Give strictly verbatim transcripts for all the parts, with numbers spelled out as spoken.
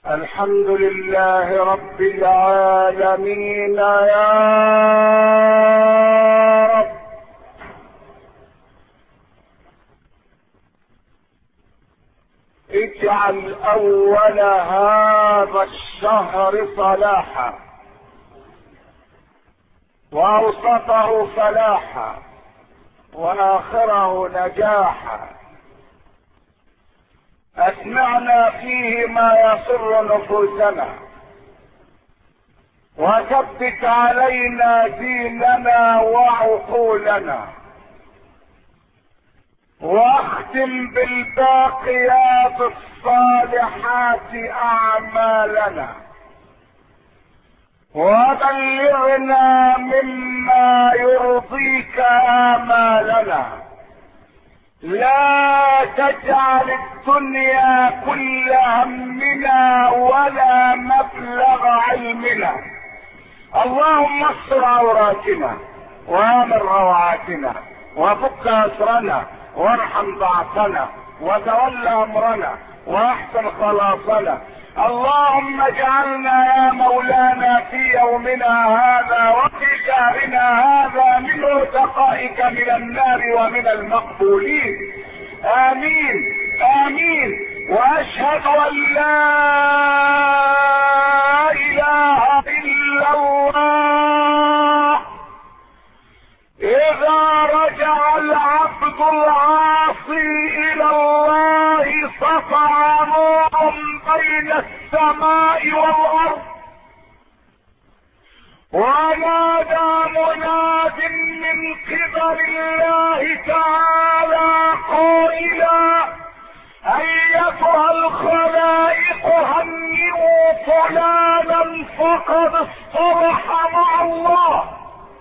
الحمد لله رب العالمين يا رب. اجعل اول هذا الشهر صلاحا واوسطه فلاحا واخره نجاحا. اسمعنا فيه ما يسر نفوسنا وثبت علينا ديننا وعقولنا واختم بالباقيات الصالحات اعمالنا وبلغنا مما يرضيك امالنا. لا تجعل الدنيا كل همنا ولا مبلغ علمنا. اللهم استر عوراتنا وامن روعاتنا وفك اسرنا وارحم ضعفنا وتول امرنا واحسن خلاصنا. اللهم اجعلنا يا مولانا في يومنا هذا وفي شهرنا هذا من عتقائك من النار ومن المقبولين. امين امين. واشهد ان لا اله الا الله. اذا رجع العبد العاصي الى الله سطع نور بين السماء والارض ونادى مناد من قبل الله تعالى قائلا ايتها الخلائق هنئوا فلانا فقد اصطلح مع الله.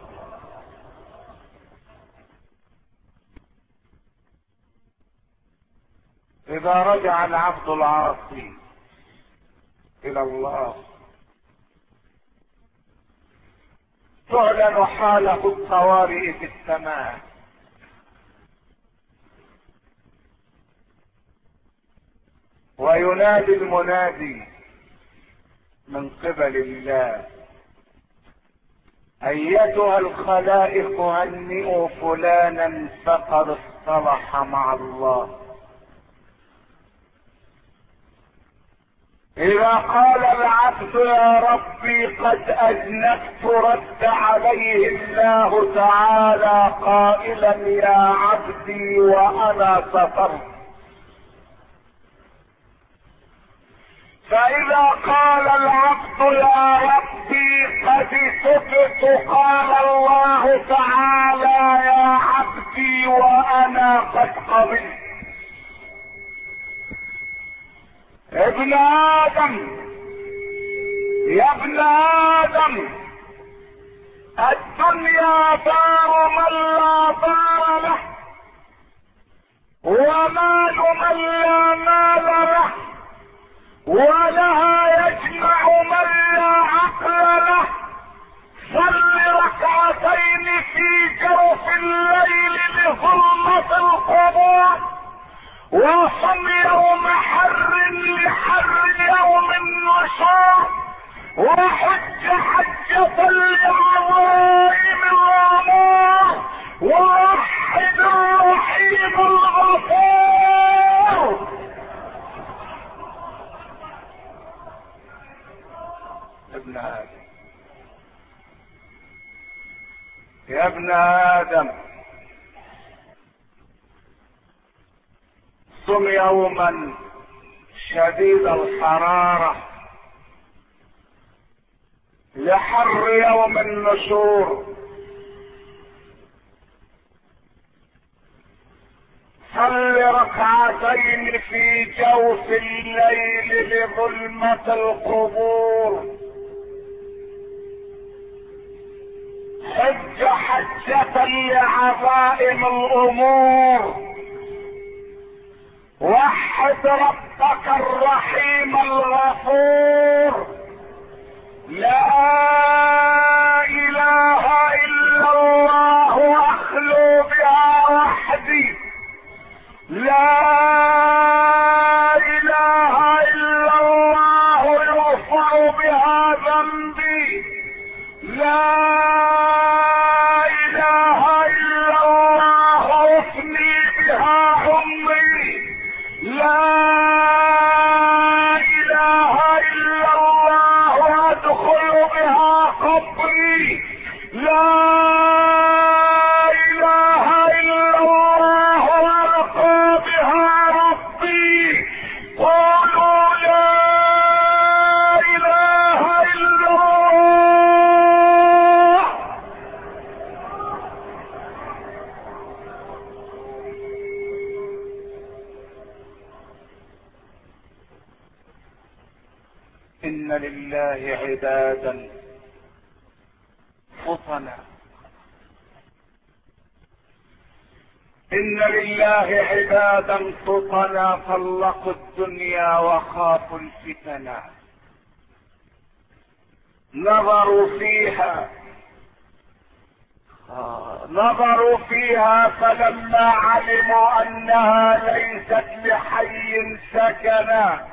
اذا رجع العبد العاصي الى الله تعلن حاله الطوارئ في السماء وينادي المنادي من قبل الله ايتها الخلائق هنئوا فلانا فقد اصطلح مع الله. اذا قال العبد يا ربي قد اذنبت رد عليه الله تعالى قائلا يا عبدي وانا سترت. فاذا قال العبد يا ربي قد تبت قال الله تعالى يا عبدي وانا قد قبلت. ابن ادم يا ابن ادم الدنيا دار من لا دار له ومال من لا مال له ولها يجمع من لا عقل له. صل ركعتين في جوف الليل لظلمة القبور وصم يوم حر لحر يوم النشور وحج حجة لعظائم الامور ووحد الرحيم الغفور. ابن ادم يا ابن ادم صم يوما شديد الحرارة لحر يوم النشور. صل ركعتين في جوف الليل لظلمة القبور. حج حجة لعظائم الامور. وحد ربك الرحيم الغفور. لا اله الا الله اخلو بها وحدي. لا اله الا الله إن لله عبادا فطنا، إن لله عبادا فطنا طلقوا الدنيا وخافوا الفتنا، نظروا فيها آه نظروا فيها فلما علموا أنها ليست لحي سكنا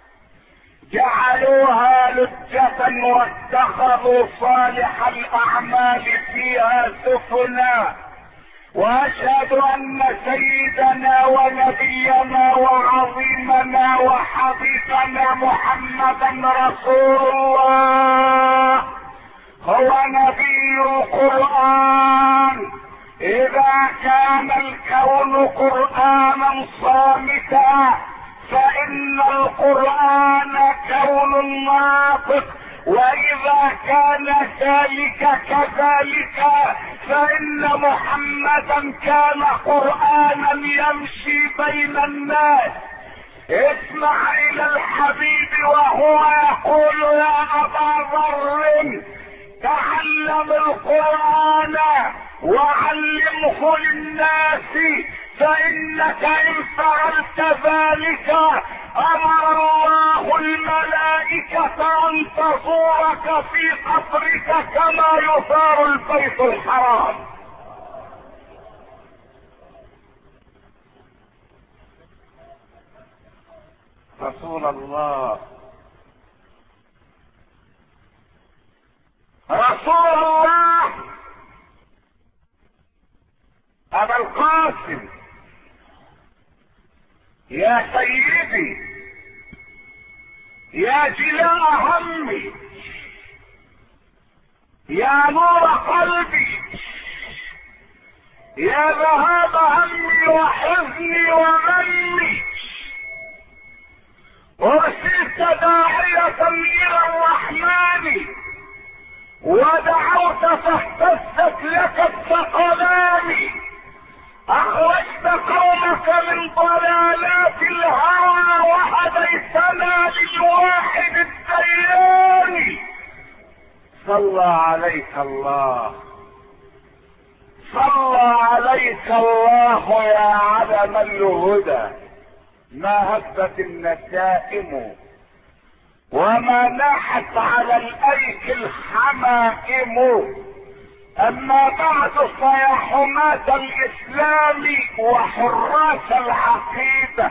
جعلوها لجة واتخذوا صالح الأعمال فيها سفنا. وأشهد أن سيدنا ونبينا وعظيمنا وحبيبنا محمدا رسول الله هو نبي القرآن. إذا كان الكون قرآنا صامتا فإن القرآن كون ناطق، وإذا كان ذلك كذلك فإن محمدا كان قرآنا يمشي بين الناس. اسمع إلى الحبيب وهو يقول يا أبا ذر تعلم القرآن وعلمه للناس، فإنك إن فعلت ذلك أمر الله الملائكة أن تزورك في قبرك كما يزار البيت الحرام. رسول الله رسول الله أبا القاسم يا سيدي يا جلاء همي يا نور قلبي يا ذهاب همي وحزني وغمي، ارسلت داعية الى الرحمن ودعوت فاهتزت لك الثقلان، اخرجت قومك من ضلالات الهوى وهديتنا للواحد الديان. صلى عليك الله صلى عليك الله يا علم الهدى، ما هبت النسائم وما ناحت على الايك الحمائم. اما بعد فيا حماة الاسلام وحراس العقيدة،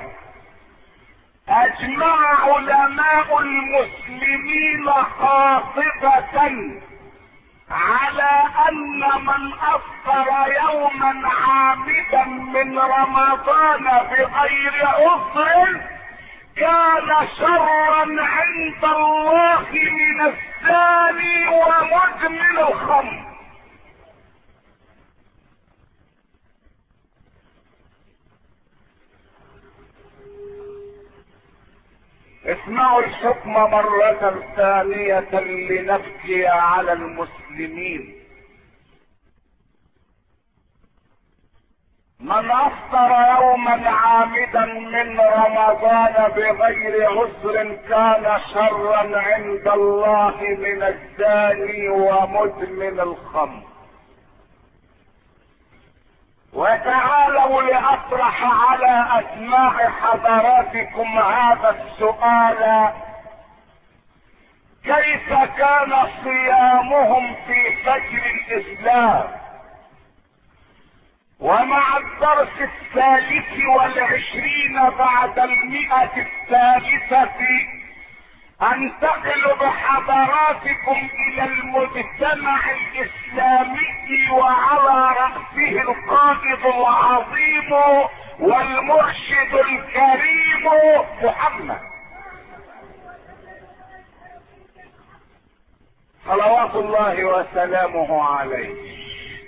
اجمع علماء المسلمين قاطبة على ان من افطر يوما عامدا من رمضان بغير عذر كان شرا عند الله من الزاني ومدمن الخمر. اسمعوا الحكم مرة ثانية لنبكي على المسلمين. من افطر يوما عامدا من رمضان بغير عذر كان شرا عند الله من الزاني ومدمن الخمر. وتعالوا لأطرح على أسماع حضراتكم هذا السؤال: كيف كان صيامهم في فجر الإسلام؟ ومع الدرس الثالث والعشرين بعد المئة الثالثة انتقل بحضراتكم الى المجتمع الاسلامي وعلى رأسه القائد العظيم والمرشد الكريم محمد صلوات الله وسلامه عليه.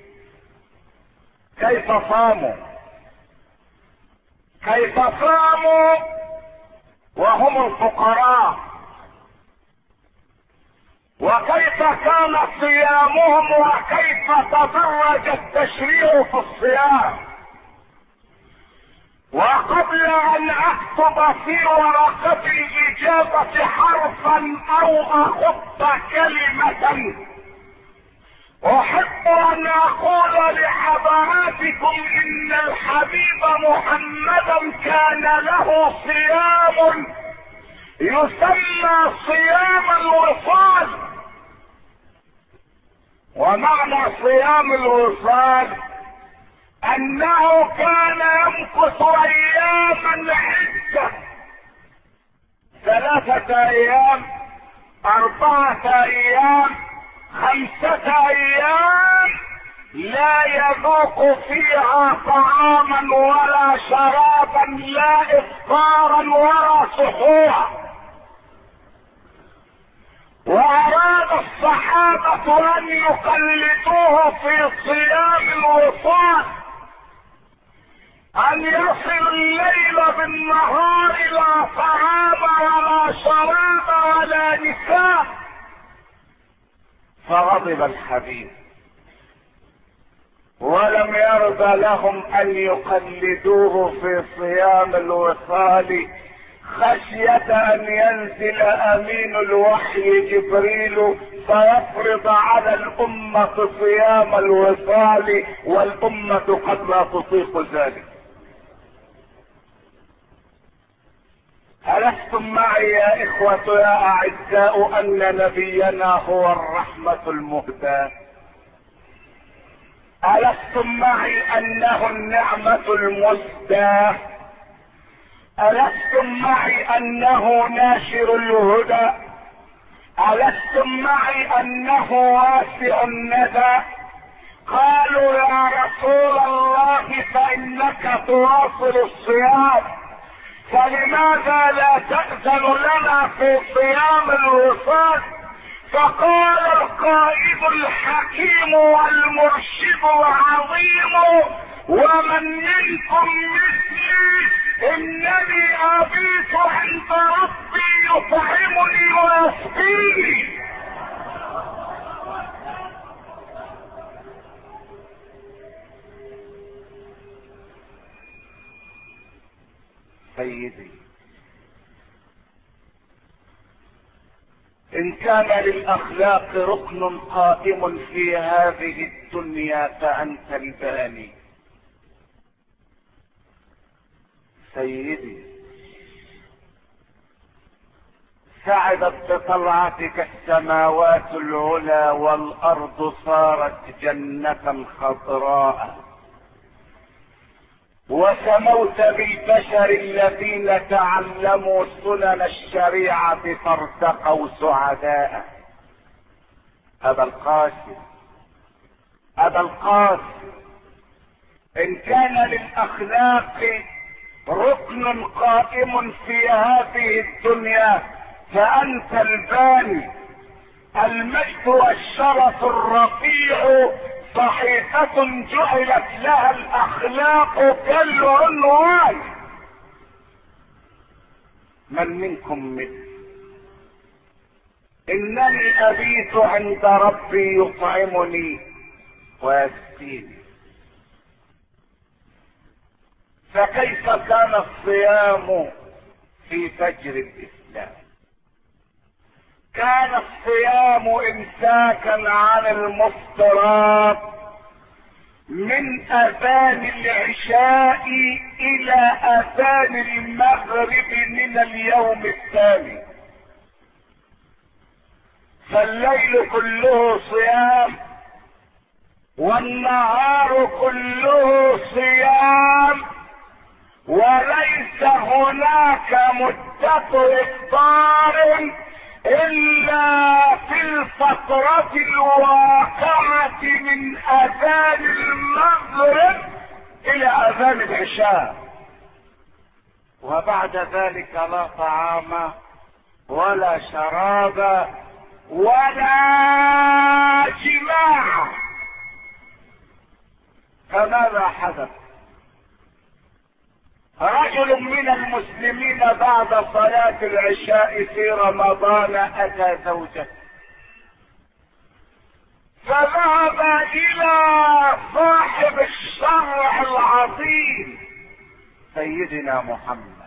كيف صاموا كيف صاموا وهم الفقراء، وكيف كان صيامهم، وكيف تدرج التشريع في الصيام. وقبل ان اكتب في ورقة الاجابة حرفا او اخط كلمة، احب ان اقول لحضراتكم ان الحبيب محمدا كان له صيام يسمى صيام الوصال. ومعنى صيام الوصال انه كان يمكث اياما عدة، ثلاثة ايام، اربعة ايام، خمسة ايام، لا يذوق فيها طعاما ولا شرابا، لا افطارا ولا سحورا. واراد الصحابة ان يقلدوه في صيام الوصال، ان يصل الليل بالنهار لا طعام ولا شراب ولا نساء. فغضب الحبيب ولم يرضى لهم ان يقلدوه في صيام الوصال، خشية ان ينزل امين الوحي جبريل فيفرض على الامة صيام الوصال، والامة قد لا تطيق ذلك. ألستم معي يا إخوة يا أعزاء أن نبينا هو الرحمة المهداة؟ ألستم معي أنه النعمة المسداة؟ ألستم معي أنه ناشر الهدى؟ ألستم معي أنه واسع الندى؟ قالوا يا رسول الله فإنك تواصل الصيام، فلماذا لا تأذن لنا في صيام الوصال؟ فقال القائد الحكيم والمرشد العظيم: ومن منكم مثلي انني ابيت عند ربي يطعمني ويسقيني. سيدي، ان كان للاخلاق ركن قائم في هذه الدنيا فانت الباني. سيدي، سعدت بطلعتك السماوات العلى والارض صارت جنة خضراء، وسموت بالبشر الذين تعلموا سنن الشريعة فارتقوا سعداء. ابا القاسم ابا القاسم ان كان للاخلاق ركن قائم في هذه الدنيا فانت الباني. المجد والشرف الرفيع صحيفة جعلت لها الاخلاق كالعنوان. من منكم مثل انني ابيت عند ربي يطعمني ويسقيني. فكيف كان الصيام في فجر الاسلام؟ كان الصيام امساكا عن المفطرات من اذان العشاء الى اذان المغرب من اليوم الثاني. فالليل كله صيام والنهار كله صيام، وليس هناك مدة افطار الا في الفترة الواقعة من اذان المغرب الى اذان العشاء، وبعد ذلك لا طعام ولا شراب ولا جماع. فماذا حدث؟ رجل من المسلمين بعد صلاة العشاء في رمضان اتى زوجته فذهب الى صاحب الشرع العظيم سيدنا محمد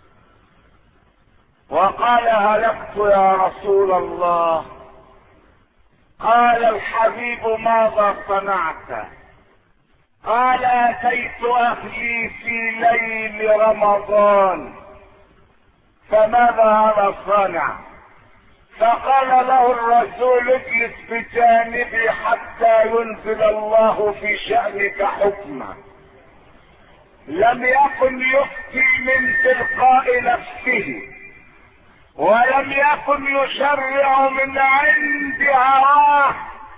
وقال: هلكت يا رسول الله. قال الحبيب: ماذا صنعت؟ قال: اتيت اهلي في ليل رمضان. فماذا هذا صنع؟ فقال له الرسول: اجلس بجانبي حتى ينزل الله في شأنك حكما. لم يكن يفتي من تلقاء نفسه، ولم يكن يشرع من عند هواه،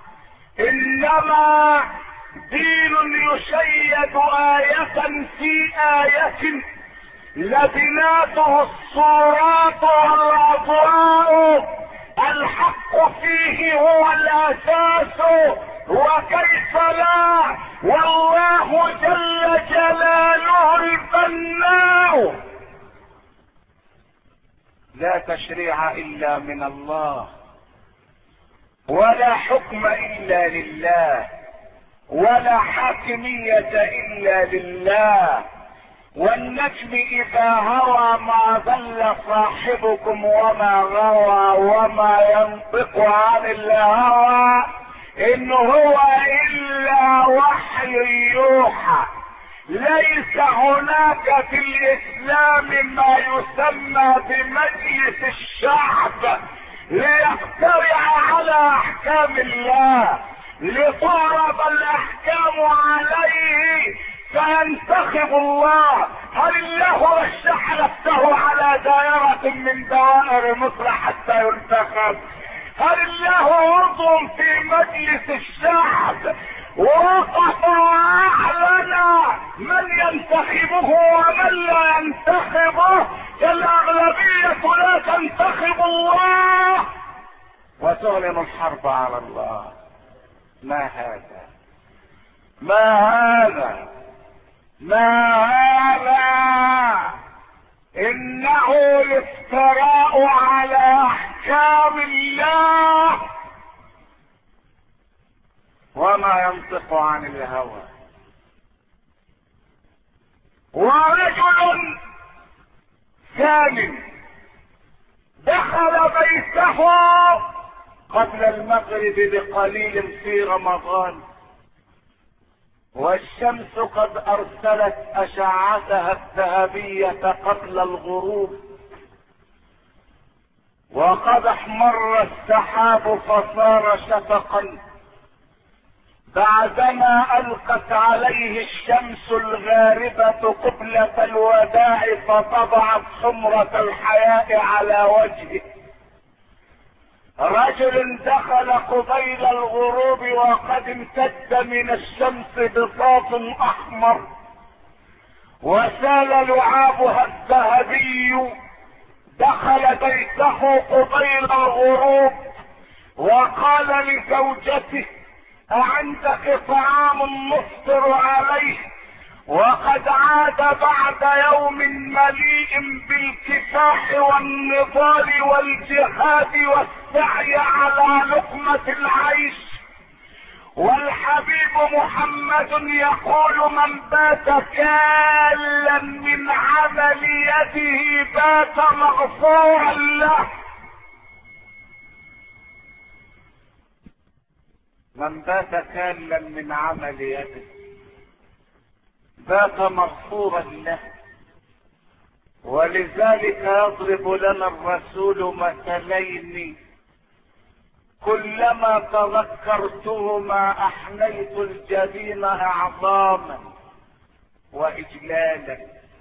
انما دين يشيد آية في آية، لبناته الصورات والأضواء، الحق فيه هو الأساس، وكيف لا، والله جل جلاله البناء. لا تشريع إلا من الله، ولا حكم إلا لله، ولا حاكمية إلا لله. والنجم إذا هوى ما ضل صاحبكم وما غوى، وما ينطق عن الهوى إن هو إلا وحي يوحى. ليس هناك في الإسلام ما يسمى بمجلس الشعب ليقترع على أحكام الله، لتعرض الأحكام عليه فينتخب الله. هل الله رشح نفسه على دائرة من دوائر مصر حتى ينتخب؟ هل الله عضو في مجلس الشعب ووقف واعلن من ينتخبه ومن لا ينتخبه؟ الأغلبية لا تنتخب الله وتعلن الحرب على الله. ما هذا؟ ما هذا؟ ما هذا؟ انه الافتراء على احكام الله، وما ينطق عن الهوى. ورجل ثاني دخل بيته قبل المغرب بقليل في رمضان، والشمس قد ارسلت اشعتها الذهبية قبل الغروب، وقد احمر السحاب فصار شفقا، بعدما القت عليه الشمس الغاربة قبلة الوداع فطبعت حمرة الحياء على وجهه. رجل دخل قبيل الغروب وقد امتد من الشمس بساط احمر وسال لعابها الذهبي، دخل بيته قبيل الغروب وقال لزوجته: أعندك طعام نفطر عليه؟ وقد عاد بعد يوم مليء بالكفاح والنضال والجهاد والسعي على لقمة العيش. والحبيب محمد يقول: من بات كالا من عمل يده بات مغفورا له. من بات كالا من عمل يده بات مغفورا له. ولذلك يضرب لنا الرسول مثلين كلما تذكرتهما احنيت الجبين اعظاما واجلالا.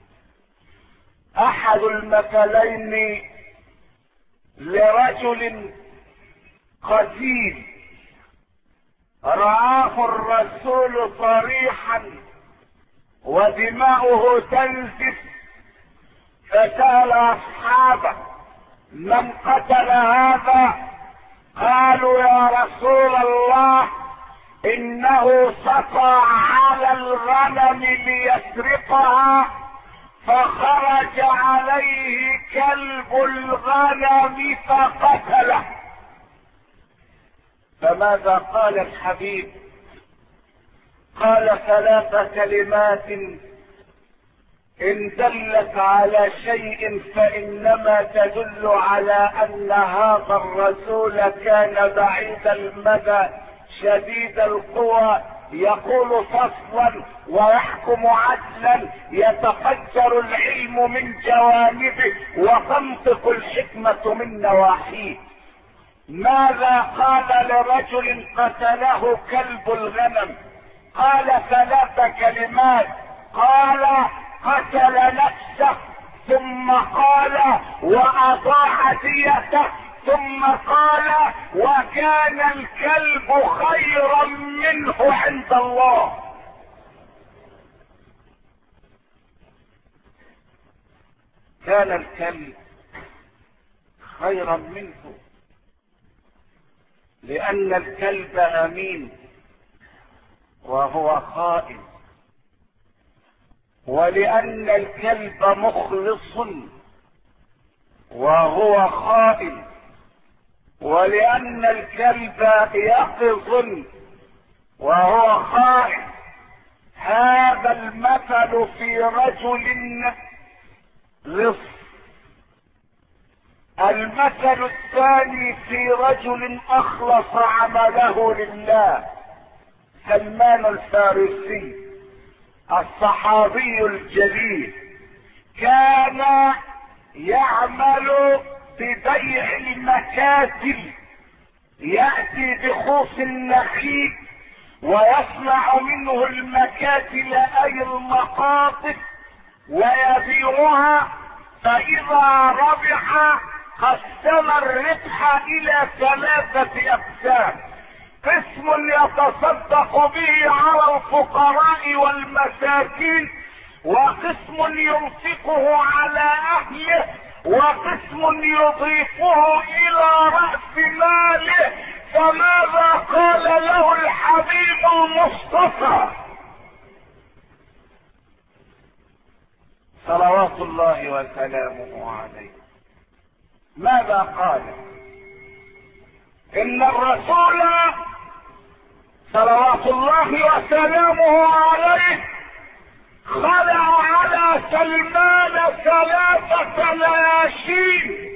احد المثلين لرجل قتيل رآه الرسول صريحا ودماؤه تنزف، فسأل اصحابه: من قتل هذا؟ قالوا: يا رسول الله، انه سطى على الغنم ليسرقها فخرج عليه كلب الغنم فقتله. فماذا قال الحبيب؟ قال ثلاث كلمات ان دلت على شيء فانما تدل على ان هذا الرسول كان بعيد المدى شديد القوى، يقول فصلا ويحكم عدلا، يتفجر العلم من جوانبه وتنطق الحكمة من نواحيه. ماذا قال لرجل قتله كلب الغنم؟ قال ثلاث كلمات، قال قتل نفسه، ثم قال واضاع ديته، ثم قال وكان الكلب خيرا منه عند الله. كان الكلب خيرا منه لان الكلب امين وهو خائن، ولان الكلب مخلص وهو خائن، ولان الكلب يقظ وهو خائن. هذا المثل في رجل لص. المثل الثاني في رجل اخلص عمله لله، سلمان الفارسي الصحابي الجليل، كان يعمل ببيع المكاتل، يأتي بخوص النخيل ويصنع منه المكاتل اي المقاطف ويبيعها، فاذا ربح قسم الربح الى ثلاثة اقسام: قسم يتصدق به على الفقراء والمساكين، وقسم ينفقه على اهله، وقسم يضيفه الى رأس ماله. فماذا قال له الحبيب المصطفى صلوات الله وسلامه عليه؟ ماذا قال؟ ان الرسول صلوات الله وسلامه عليه خلع على سلمان ثلاثة لياشين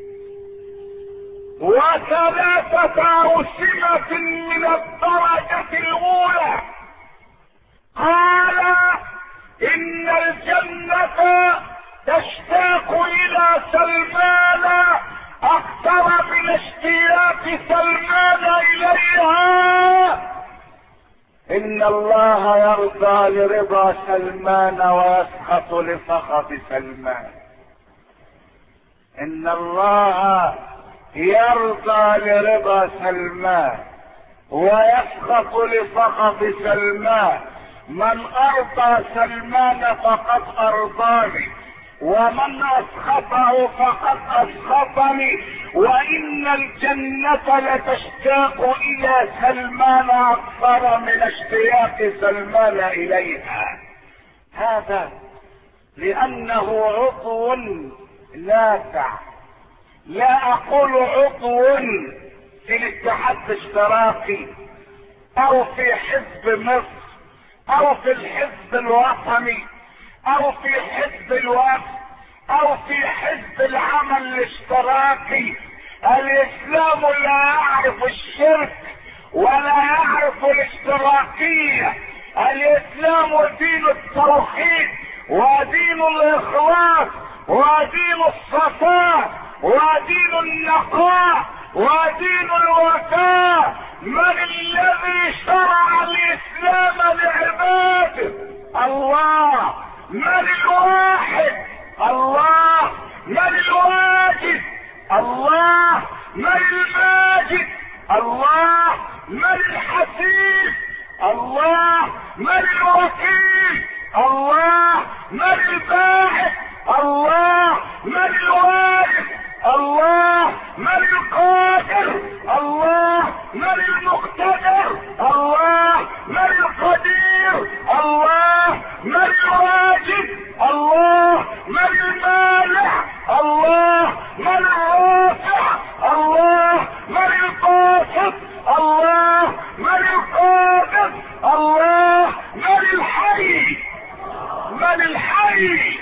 وثلاثة أوسمة من الدرجة الأولى. قال إن الجنة تشتاق إلى سلمان أكثر من اشتياق سلمان إليها. إن الله يرضى لرضا سلمان ويسخط لسخط سلمان. إن الله يرضى لرضا سلمان ويسخط لسخط سلمان. من ارضى سلمان فقد ارضاني، ومن اسخطه فقد اسخطني، وان الجنة لتشتاق الى سلمان اكثر من اشتياق سلمان اليها. هذا لانه عضو نافع. لا اقول عضو في الاتحاد الاشتراكي او في حزب مصر او في الحزب الوطني او في حزب الوفد او في حزب العمل الاشتراكي. الاسلام لا يعرف الشرك ولا يعرف الاشتراكية. الاسلام دين التوحيد ودين الاخلاص ودين الصفاء ودين النقاء ودين الوفاء. من الذي شرع الاسلام لعباده؟ الله. من الواحد؟ الله. من الواجد؟ الله. من الماجد؟ الله. من الحسيب؟ الله. من الوكيل؟ الله. من الباعث؟ الله. من الوارث؟ الله. من القادر؟ الله. من المقتدر؟ الله. من القدير؟ الله. من الواجب؟ الله. من المانع؟ الله. من الرافع؟ الله. من القاسط؟ الله. من القادر؟ الله. من الحي؟ من الحي؟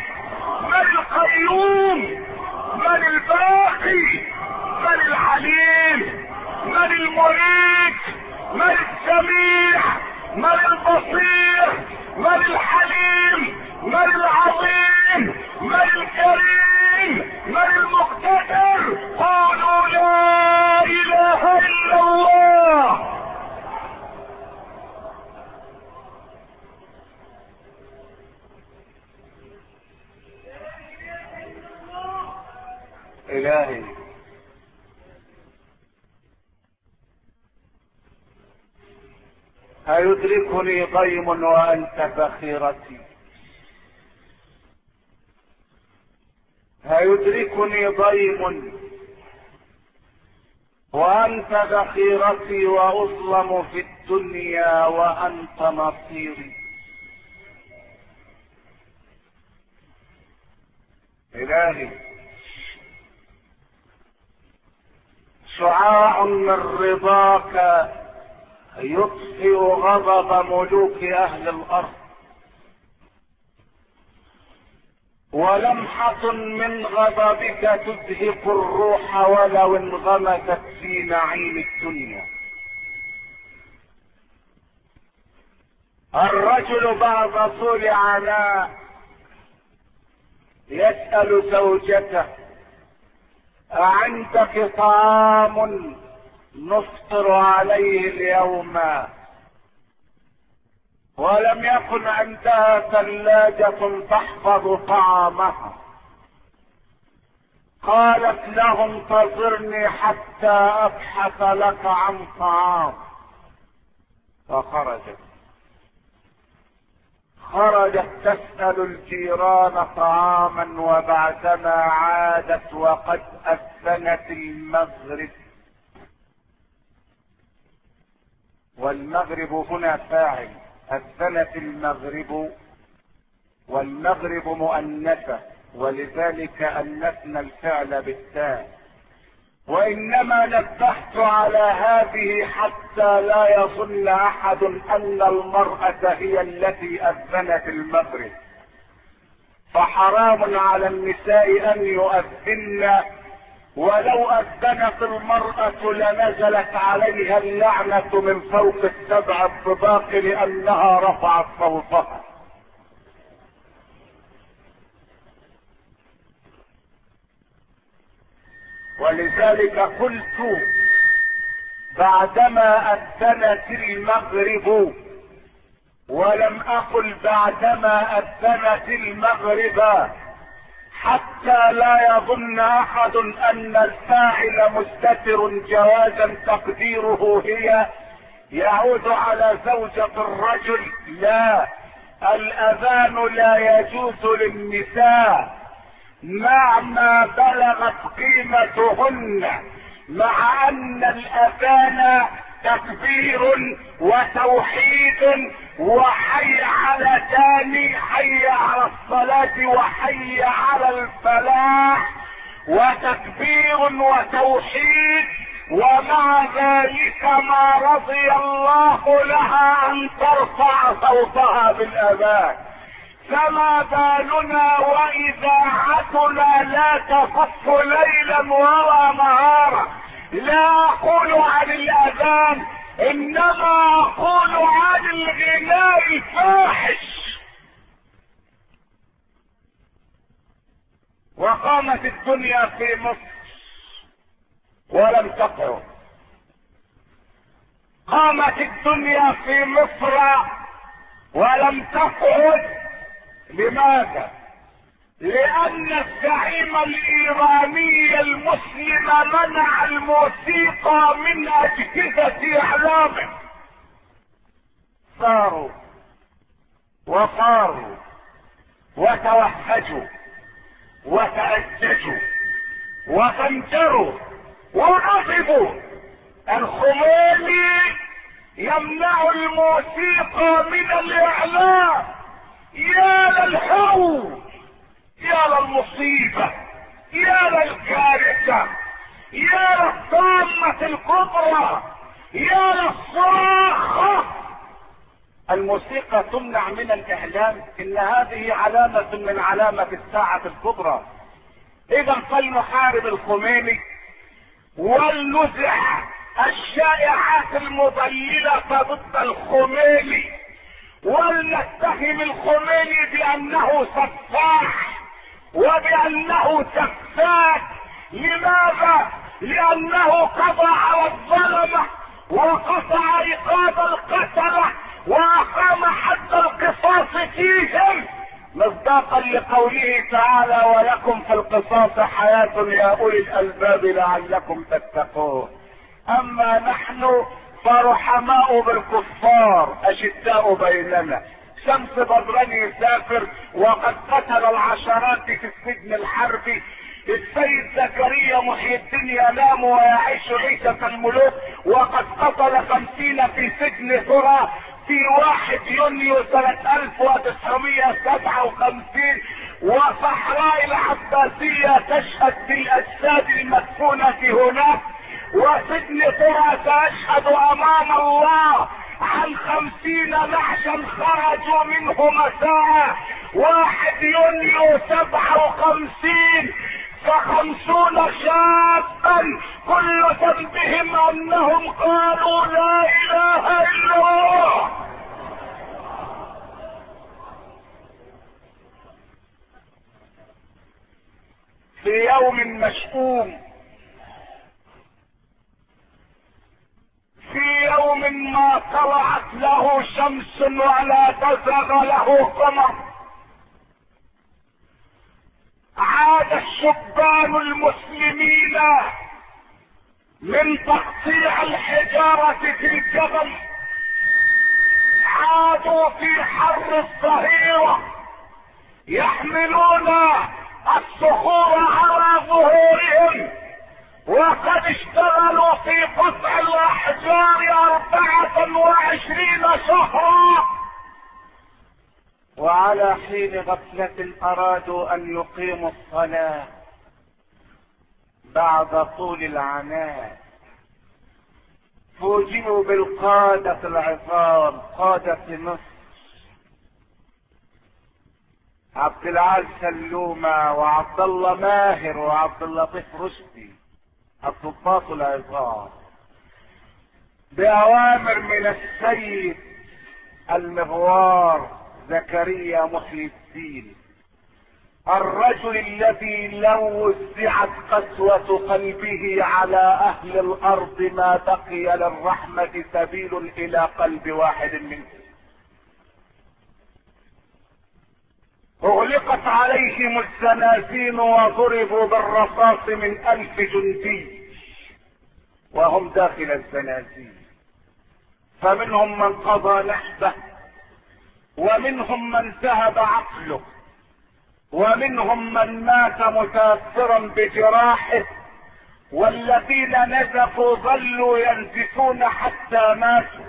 هيدركني ضيم وانت ذخيرتي، هيدركني ضيم وانت ذخيرتي، واظلم في الدنيا وانت نصيري. الهي شعاع من رضاك يطفئ غضب ملوك اهل الارض، ولمحة من غضبك تزهق الروح ولو انغمست في نعيم الدنيا. الرجل بعد طول عناء يسأل زوجته: أعندك طعام نفطر عليه اليوم؟ ولم يكن عندها ثلاجة تحفظ طعامها. قالت له: انتظرني حتى ابحث لك عن طعام. فخرجت خرجت تسأل الجيران طعاما، وبعدما عادت وقد أذنت المغرب. والمغرب هنا فاعل، أذنت المغرب، والمغرب مؤنثة، ولذلك أنثنا الفعل بالتاء. وإنما نبهت على هذه حتى لا يظن أحد أن المرأة هي التي أذنت المغرب، فحرام على النساء أن يؤذن، ولو أذنت المرأة لنزلت عليها اللعنة من فوق السبع الطباق لأنها رفعت صوتها. ولذلك قلت بعدما أذنت المغرب، ولم أقل بعدما أذنت المغرب، حتى لا يظن أحد أن الفاعل مستتر جوازا تقديره هي يعود على زوجة الرجل. لا، الأذان لا يجوز للنساء مهما بلغت قيمتهن، مع ان الاذان تكبير وتوحيد وحي على تاني، حي على الصلاة وحي على الفلاح، وتكبير وتوحيد، ومع ذلك ما رضي الله لها ان ترفع صوتها بالاذان. فما بالنا واذاعتنا لا تصف ليلا ولا نهارا. لا اقول عن الاذان، انما اقول عن الغناء الفاحش. وقامت الدنيا في مصر ولم تقعد. قامت الدنيا في مصر ولم تقعد. لماذا؟ لان الزعيم الايراني المسلم منع الموسيقى من اجهزة اعلامه. صاروا وصاروا وتوهجوا وتأججوا وفنجروا وغضبوا. الخميني يمنع الموسيقى من الاعلام. يا للحو، يا للمصيبة، يا للكارثة، يا للطامة الكبرى، يا للصراخة. الموسيقى تمنع من الاعلام؟ ان هذه علامة من علامة الساعة الكبرى. اذا فلنحارب الخميني ولنزع الشائعات المضللة ضد الخميني، ولنتهم الخميني بانه سفاح وبانه سفاك. لماذا؟ لانه قضى على الظلمة وقطع رقاب القتلة واقام حد القصاص فيهم، مصداقا لقوله تعالى: ولكم في القصاص حياة يا اولي الالباب لعلكم تتقون. اما نحن فرحماء بالكفار اشداء بيننا. شمس بدران يسافر وقد قتل العشرات في السجن الحربي. السيد زكريا محي الدين ينام ويعيش عيشة الملوك وقد قتل خمسين في سجن ثرى في واحد يونيو سنة الف وتسعمائة وسبعة وخمسين. وصحراء العباسية تشهد بالاجساد المدفونة هناك. وسجن ثرى سيشهد امام الله عن خمسين نعشا خرجوا منه مساء واحد يونيو سبعة وخمسين. فخمسون شابا كل ذنبهم انهم قالوا لا اله الا الله. في يوم مشؤوم، في يوم ما طلعت له شمس ولا تزغ له قمر، عاد الشبان المسلمين من تقطيع الحجارة في الجبل، عادوا في حر الظهيرة يحملون الصخور على ظهورهم، وقد اشتغلوا في قطع الاحجار اربعة وعشرين شهرا، وعلى حين غفلة ارادوا ان يقيموا الصلاة بعد طول العناء. فوجئوا بالقادة العظام، قادة مصر عبد العال سلومة وعبد الله ماهر وعبد اللطيف رشدي، الضباط العظام، بأوامر من السيد المغوار زكريا محي الدين، الرجل الذي لو وزعت قسوة قلبه على اهل الارض ما بقي للرحمة سبيل الى قلب واحد منهم. اغلقت عليهم الزنازين وضربوا بالرصاص من الف جندي وهم داخل الزنازين، فمنهم من قضى نحبه ومنهم من ذهب عقله ومنهم من مات متاثرا بجراحه، والذين نزفوا ظلوا ينزفون حتى ماتوا.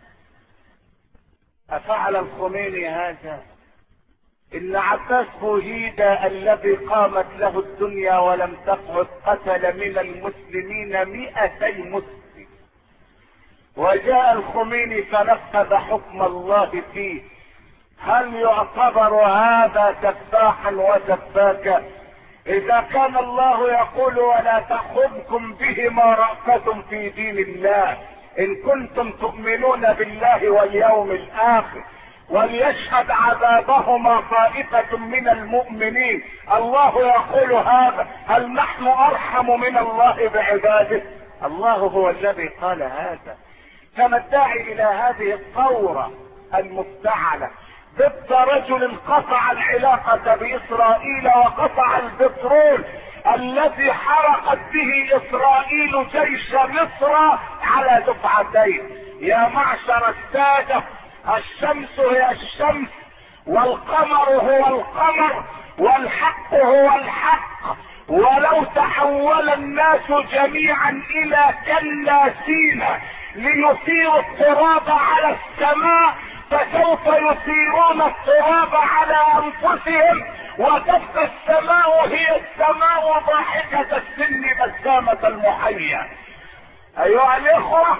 افعل الخميني هذا؟ ان عباس بوهيدا الذي قامت له الدنيا ولم تقعد قتل من المسلمين مئتي مسلم، وجاء الخميني فنفذ حكم الله فيه. هل يعتبر هذا سفاحا وسفاكا؟ اذا كان الله يقول ولا تأخذكم بهما رأفة في دين الله ان كنتم تؤمنون بالله واليوم الاخر، وليشهد عذابهما طائفة من المؤمنين. الله يقول هذا، هل نحن ارحم من الله بعباده؟ الله هو الذي قال هذا. كما الداعي الى هذه الثورة المفتعلة ضد رجل قطع العلاقة باسرائيل وقطع البترول الذي حرقت به اسرائيل جيش مصر على دفعتين. يا معشر السادة، الشمس هي الشمس والقمر هو القمر والحق هو الحق، ولو تحول الناس جميعا الى كالناسين ليثيروا التراب على السماء فسوف يثيرون التراب على انفسهم، وتبقى السماء هي السماء ضاحكة السن بسامة المحيا. ايها الاخوة،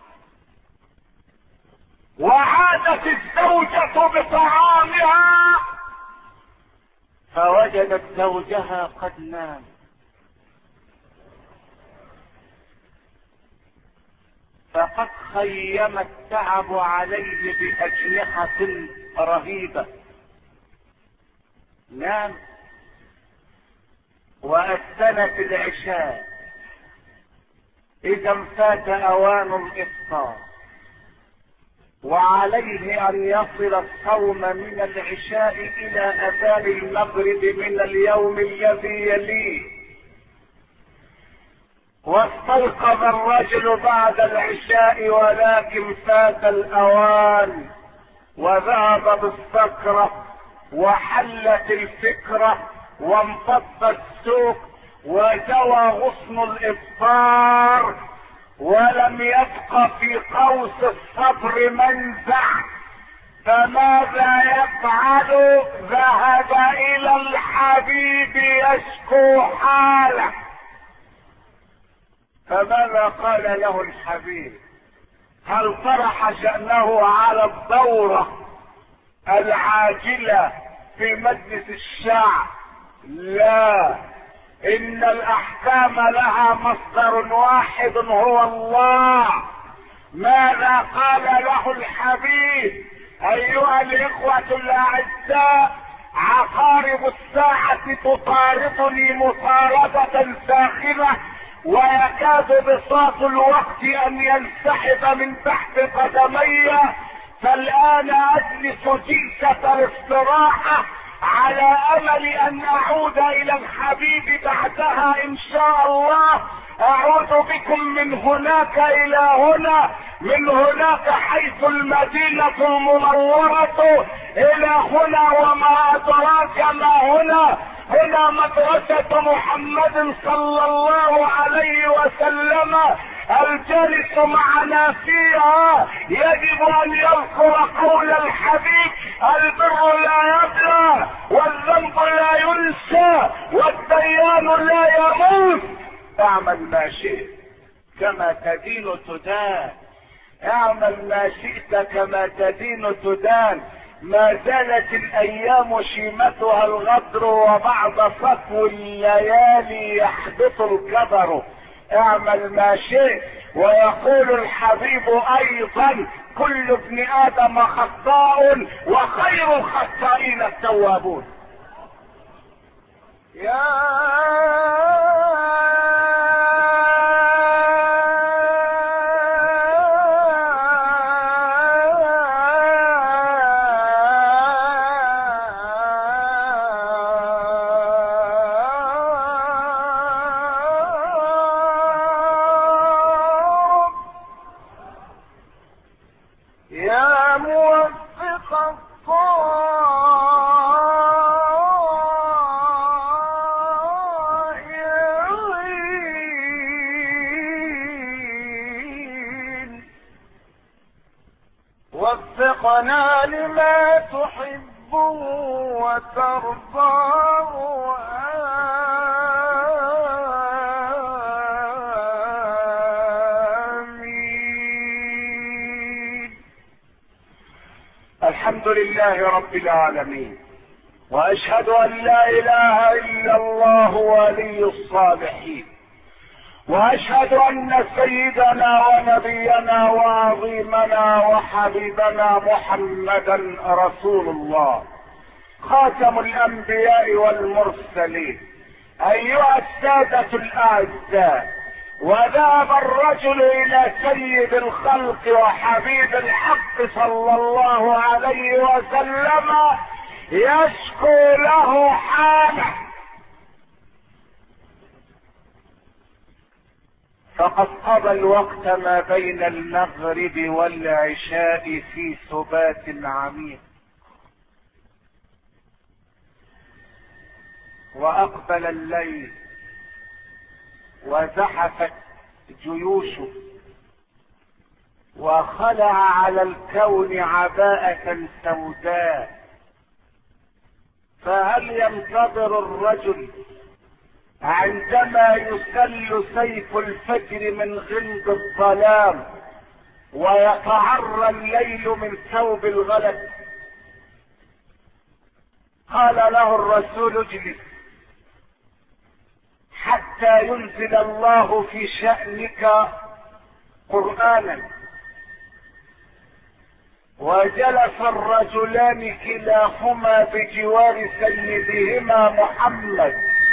وعادت الزوجة بطعامها فوجدت زوجها قد نام، فقد خيم التعب عليه بأجنحة رهيبة. نام وأذنت العشاء، إذا فات أوان الإفطار وعليه أن يصل الصوم من العشاء إلى أذان المغرب من اليوم الذي يليه. واستيقظ الرجل بعد العشاء ولكن فات الاوان، وذهب بالسكرة وحلت الفكرة وانفض السوق وجوى غصن الافطار، ولم يبق في قوس الصبر منزع. فماذا يفعل؟ ذهب الى الحبيب يشكو حاله. فماذا قال له الحبيب؟ هل طرح شأنه على الدورة العاجلة في مجلس الشعب؟ لا، ان الاحكام لها مصدر واحد هو الله. ماذا قال له الحبيب؟ ايها الاخوة الاعزاء، عقارب الساعة تطاردني مطاردة ساخنة، ويكاد بساط الوقت ان ينسحب من تحت قدمي، فالان اجلس جلسة الاستراحة على امل ان اعود الى الحبيب بعدها ان شاء الله. اعود بكم من هناك الى هنا، من هناك حيث المدينة المنورة الى هنا، وما ادراك ما هنا. هنا مدرسة محمد صلى الله عليه وسلم، الجالس معنا فيها يجب ان يذكر قول الحبيب: البر لا يبلى، والذنب لا ينسى، والديان لا يموت. اعمل ما شئت كما تدين تدان، اعمل ما شئت كما تدين تدان. ما زالت الايام شيمتها الغدر، وبعد صفو الليالي يحدث الكدر. اعمل ما شئت. ويقول الحبيب ايضا: كل ابن ادم خطاء وخير الخطائين التوابون. يا وفقنا لما تحب وترضى، آمين. الحمد لله رب العالمين، واشهد ان لا اله الا الله ولي الصالحين، واشهد ان سيدنا ونبينا وعظيمنا وحبيبنا محمدا رسول الله، خاتم الانبياء والمرسلين. ايها السادة الاعزاء، وذهب الرجل الى سيد الخلق وحبيب الحق صلى الله عليه وسلم يشكو له حاله، فقد قضى الوقت ما بين المغرب والعشاء في سبات عميق، واقبل الليل وزحفت جيوشه، وخلع على الكون عباءة سوداء. فهل ينتظر الرجل عندما يسل سيف الفجر من غمد الظلام ويتعرى الليل من ثوب الغلب؟ قال له الرسول: اجلس حتى ينزل الله في شأنك قرآنا. وجلس الرجلان كلاهما بجوار سيدهما محمد،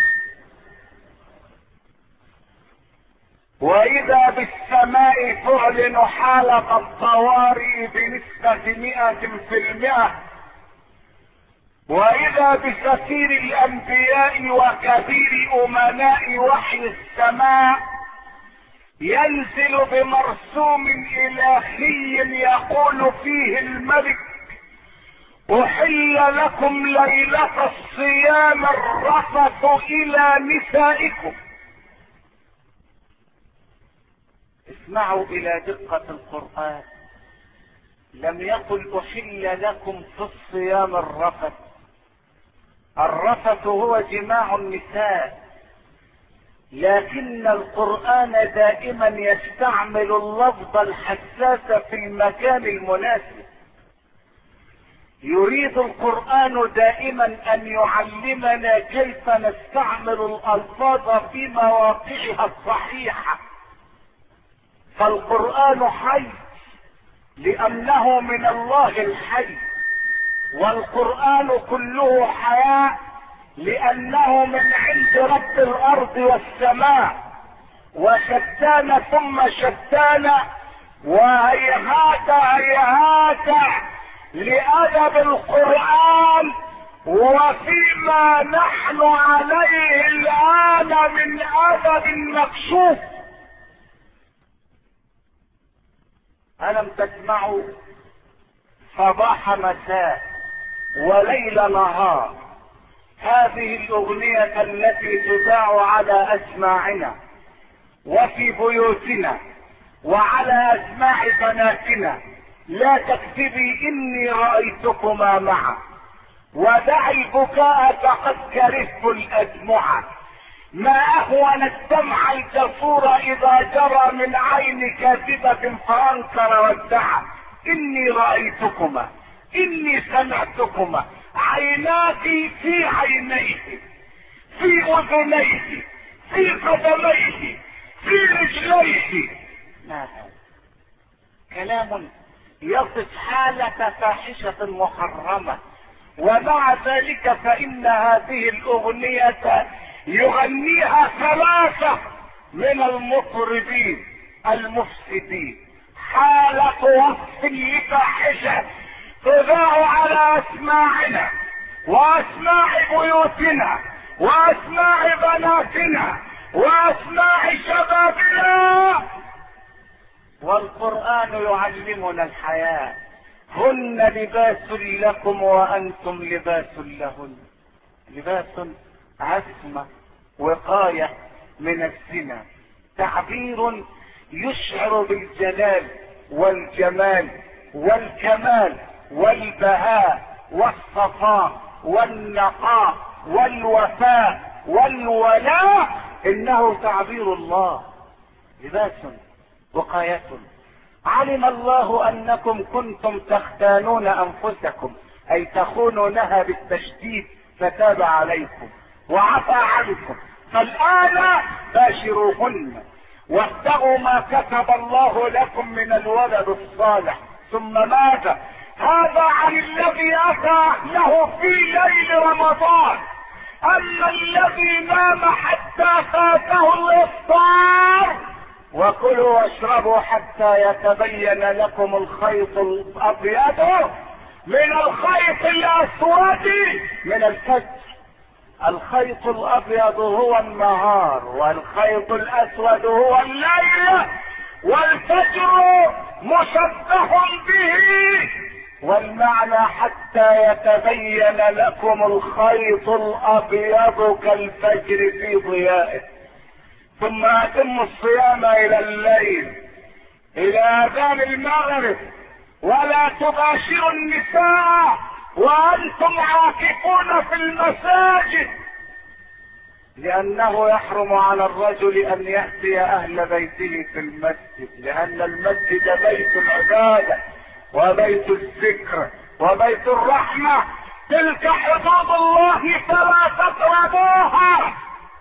واذا بالسماء تعلن حالة الطوارئ بنسبة مئة في المئة، واذا بسفير الانبياء وكبير امناء وحي السماء ينزل بمرسوم الهي يقول فيه الملك: احل لكم ليلة الصيام الرفث الى نسائكم. اسمعوا الى دقة القرآن، لم يقل احل لكم في الصيام الرفث. الرفث هو جماع النساء، لكن القرآن دائما يستعمل اللفظ الحساس في المكان المناسب. يريد القرآن دائما ان يعلمنا كيف نستعمل الالفاظ في مواقعها الصحيحة. فالقرآن حي لانه من الله الحي، والقرآن كله حياة لانه من عند رب الارض والسماء، وشتان ثم شتان، وهيهات هيهات لادب القرآن وفيما نحن عليه الان من ادب مكشوف. الم تسمعوا صباح مساء وليل نهار هذه الاغنية التي تذاع على اسماعنا وفي بيوتنا وعلى اسماع بناتنا؟ لا تكتبي اني رأيتكما معا، ودعي البكاء فقد كرهت الادمعة. ما اهون الدمع الجسور اذا جرى من عين كاذبة فانكر وادعى. اني رأيتكما، اني سمعتكما، عيناك في عينيه، في اذنيه، في قدميه، في رجليه. ما هذا كلام يصف حالة فاحشة محرمة. ومع ذلك فإن هذه الأغنية يغنيها ثلاثة من المطربين المفسدين. حالة وصف لفاحشة تذاع على أسماعنا وأسماع بيوتنا وأسماع بناتنا وأسماع شبابنا، والقرآن يعلمنا الحياة. هن لباس لكم وأنتم لباس لهن. لباس عصمة وقاية من الزنا، تعبير يشعر بالجلال والجمال والكمال والبهاء والصفاء والنقاء والوفاء والولاء. انه تعبير الله، لباس وقاية. علم الله انكم كنتم تختانون انفسكم، اي تخونونها بالتشديد، فتاب عليكم وعفى عنكم، فالآن باشروهن وابتغوا ما كتب الله لكم من الولد الصالح. ثم ماذا؟ هذا عن الذي اتى له في ليل رمضان. اما الذي نام حتى فاته الافطار، وكلوا واشربوا حتى يتبين لكم الخيط الابيض من الخيط الاسود من الفجر. الخيط الابيض هو النهار، والخيط الاسود هو الليل، والفجر مشبه به، والمعنى حتى يتبين لكم الخيط الابيض كالفجر في ضيائه. ثم اتموا الصيام الى الليل، الى اذان المغرب، ولا تباشروا النساء وانتم عاكفون في المساجد، لانه يحرم على الرجل ان ياتي اهل بيته في المسجد، لان المسجد بيت العباده وبيت الذكر وبيت الرحمه. تلك حدود الله فلا تقربوها.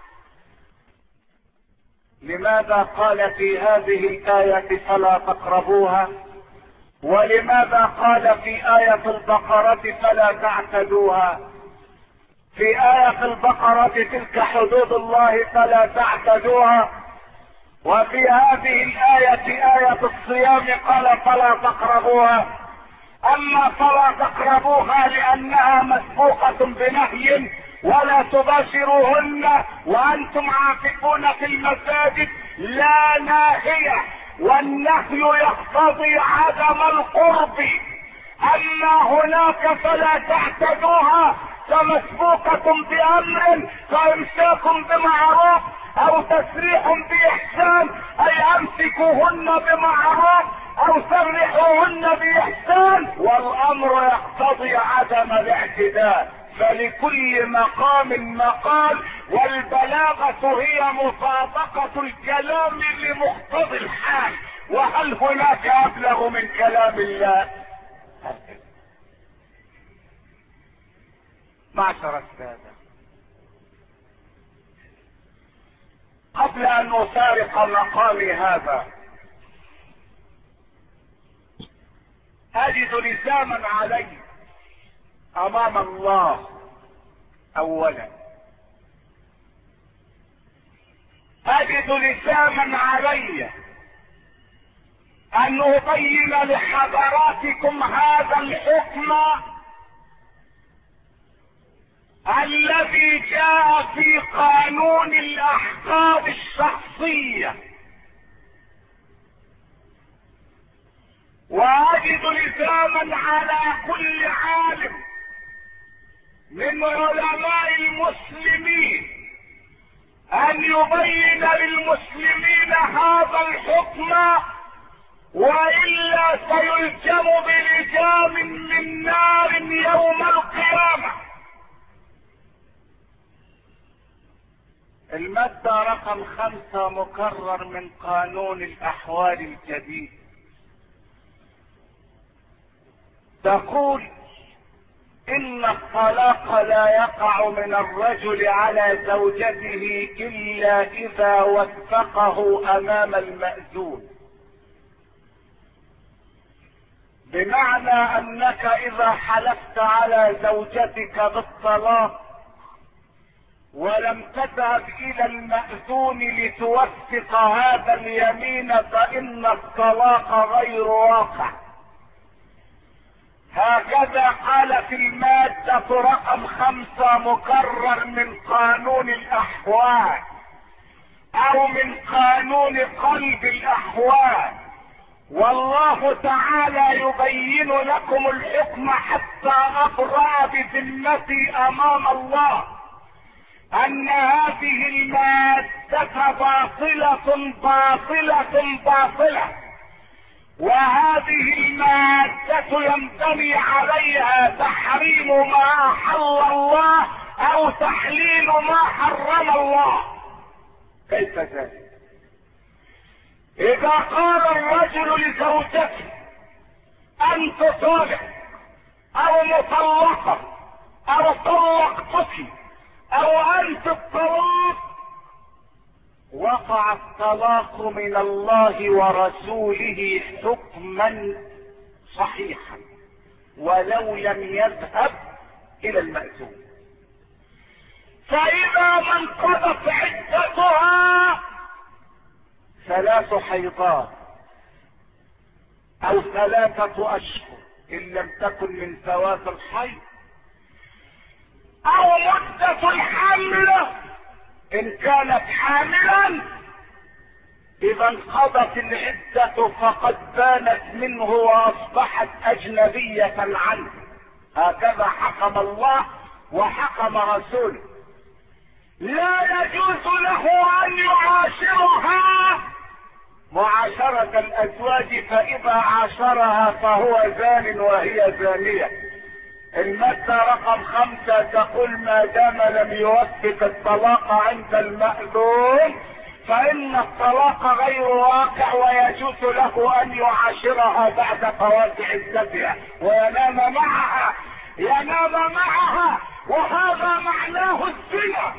لماذا قال في هذه الآية فلا تقربوها؟ ولماذا قال في آية البقرة فلا تعتدوها؟ في آية البقرة تلك حدود الله فلا تعتدوها، وفي هذه الآية آية الصيام قال فلا تقربوها. أما فلا تقربوها لأنها مسبوقة بنهي ولا تباشروهن وأنتم عاكفون في المساجد، لا ناهية، والنهي يقتضي عدم القرب. اما هناك فلا تعتدوها، فمسبوقة بامر فامساك بمعروف او تسريح باحسان، اي امسكوهن بمعروف او سرحوهن باحسان، والامر يقتضي عدم الاعتداء. فلكل مقام مقال، والبلاغة هي مطابقة الكلام لمقتضي الحال. وهل هناك ابلغ من كلام الله؟ معشر السادة، قبل ان افارق مقامي هذا اجد لزاما علي امام الله. اولا اجد لزاما علي ان ابين لحضراتكم هذا الحكم الذي جاء في قانون الاحقاد الشخصية، واجد لزاما على كل عالم من علماء المسلمين ان يبين للمسلمين هذا الحكم، والا سيلجم بلجام من نار يوم القيامة. المادة رقم خمسة مكرر من قانون الاحوال الجديد تقول ان الطلاق لا يقع من الرجل على زوجته الا اذا وثقه امام المأذون. بمعنى انك اذا حلفت على زوجتك بالطلاق ولم تذهب الى المأذون لتوثق هذا اليمين فان الطلاق غير واقع. هكذا قال في المادة رقم خمسة مكرر من قانون الاحوال او من قانون قلب الاحوال. والله تعالى يبين لكم الحكم حتى ابرأ بذمتي امام الله ان هذه المادة باطلة باطلة باطلة، وهذه المادة ينبني عليها تحريم ما احل الله او تحليل ما حرم الله. كيف ذلك؟ اذا قال الرجل لزوجته انت طالق او مطلقة او طلقتك او انت الطلاق، وقع الطلاق من الله ورسوله حكما صحيحا ولو لم يذهب الى المأذون. فاذا ما انقضت عدتها ثلاث حيضات او ثلاثة اشهر ان لم تكن من ثواب الحيض، او مدة الحمل ان كانت حاملا، اذا انقضت العدة فقد بانت منه واصبحت اجنبية عنه. هكذا حكم الله وحكم رسوله. لا يجوز له ان يعاشرها معاشرة الازواج، فاذا عاشرها فهو زان وهي زانية. المادة رقم خمسة تقول ما دام لم يوثق الطلاق عند المأذون فإن الطلاق غير واقع، ويجوز له أن يعاشرها بعد فوات عدتها وينام معها ينام معها وهذا معناه الزنا.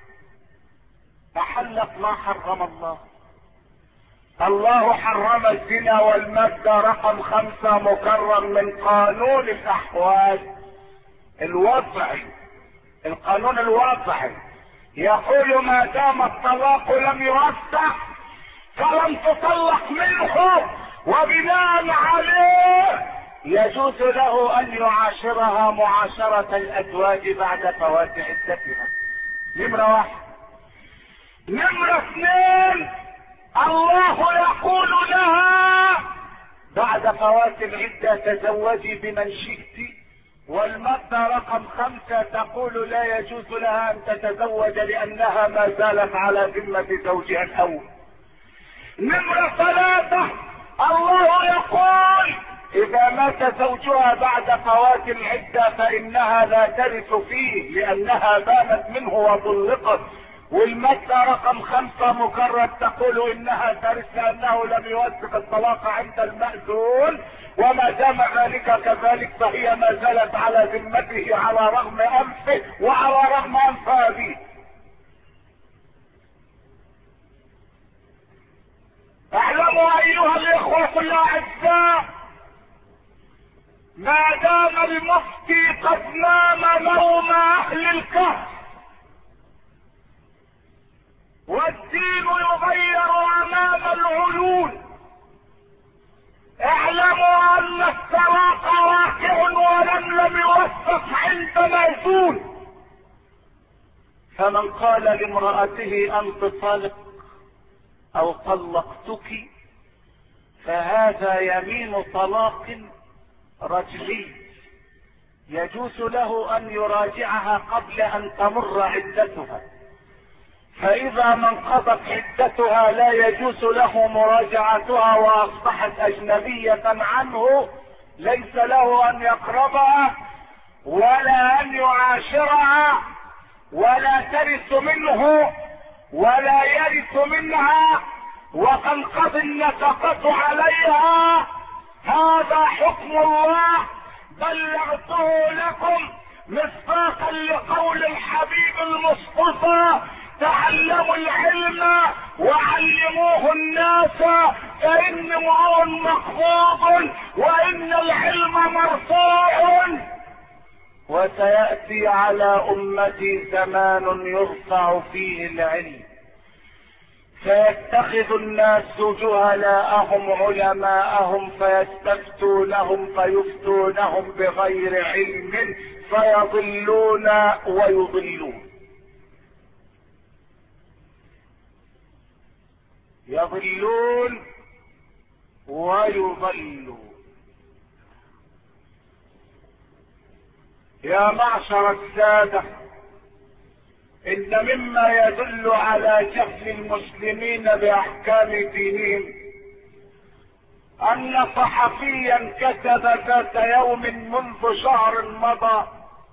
فحلت ما حرم الله. الله حرم الزنا، والمادة رقم خمسة مكرر من قانون الأحوال الوضعي. القانون الوضعي يقول ما دام الطلاق لم يوثق فلم تطلق منه، وبناء عليه يجوز له ان يعاشرها معاشرة الازواج بعد فوات عدتها. نمرة واحد. نمرة اثنين، الله يقول لها بعد فوات العدة تزوجي بمن شئت، والمادة رقم خمسة تقول لا يجوز لها ان تتزوج لانها ما زالت على ذمة زوجها الاول. نمرة ثلاثة الله يقول اذا مات زوجها بعد فوات العدة فانها لا ترث فيه لانها بانت منه وطلقت. والمادة رقم خمسة مكرر تقول انها ترث لانه لم يوثق الطلاق عند المأذون، وما دام ذلك كذلك فهي ما زالت على ذمته على رغم انفه وعلى رغم انف ابيه. اعلموا ايها الاخوة الاعزاء ما دام المفتي قد نام نوم اهل الكهف والدين يغير امام العيون، اعلموا ان الطلاق واقع ولم لم يوثق عند مأذون. فمن قال لامرأته انت طالق او طلقتك فهذا يمين طلاق رجعي، يجوز له ان يراجعها قبل ان تمر عدتها، فاذا ما انقضت عدتها لا يجوز له مراجعتها واصبحت اجنبية عنه، ليس له ان يقربها ولا ان يعاشرها ولا ترث منه ولا يرث منها وتنقضي النفقة عليها. هذا حكم الله بلغته لكم مصداقا لقول الحبيب المصطفى تعلموا العلم وعلموه الناس فإن امرؤ مقبوض وإن العلم مرفوع. وسيأتي على أمتي زمان يرفع فيه العلم فيتخذ الناس جهلاءهم علماءهم فيستفتونهم فيفتونهم بغير علم فيضلون ويضلون. يضلون ويضلون. يا معشر السادة، ان مما يدل على جهل المسلمين باحكام دينهم ان صحفيا كتب ذات يوم منذ شهر مضى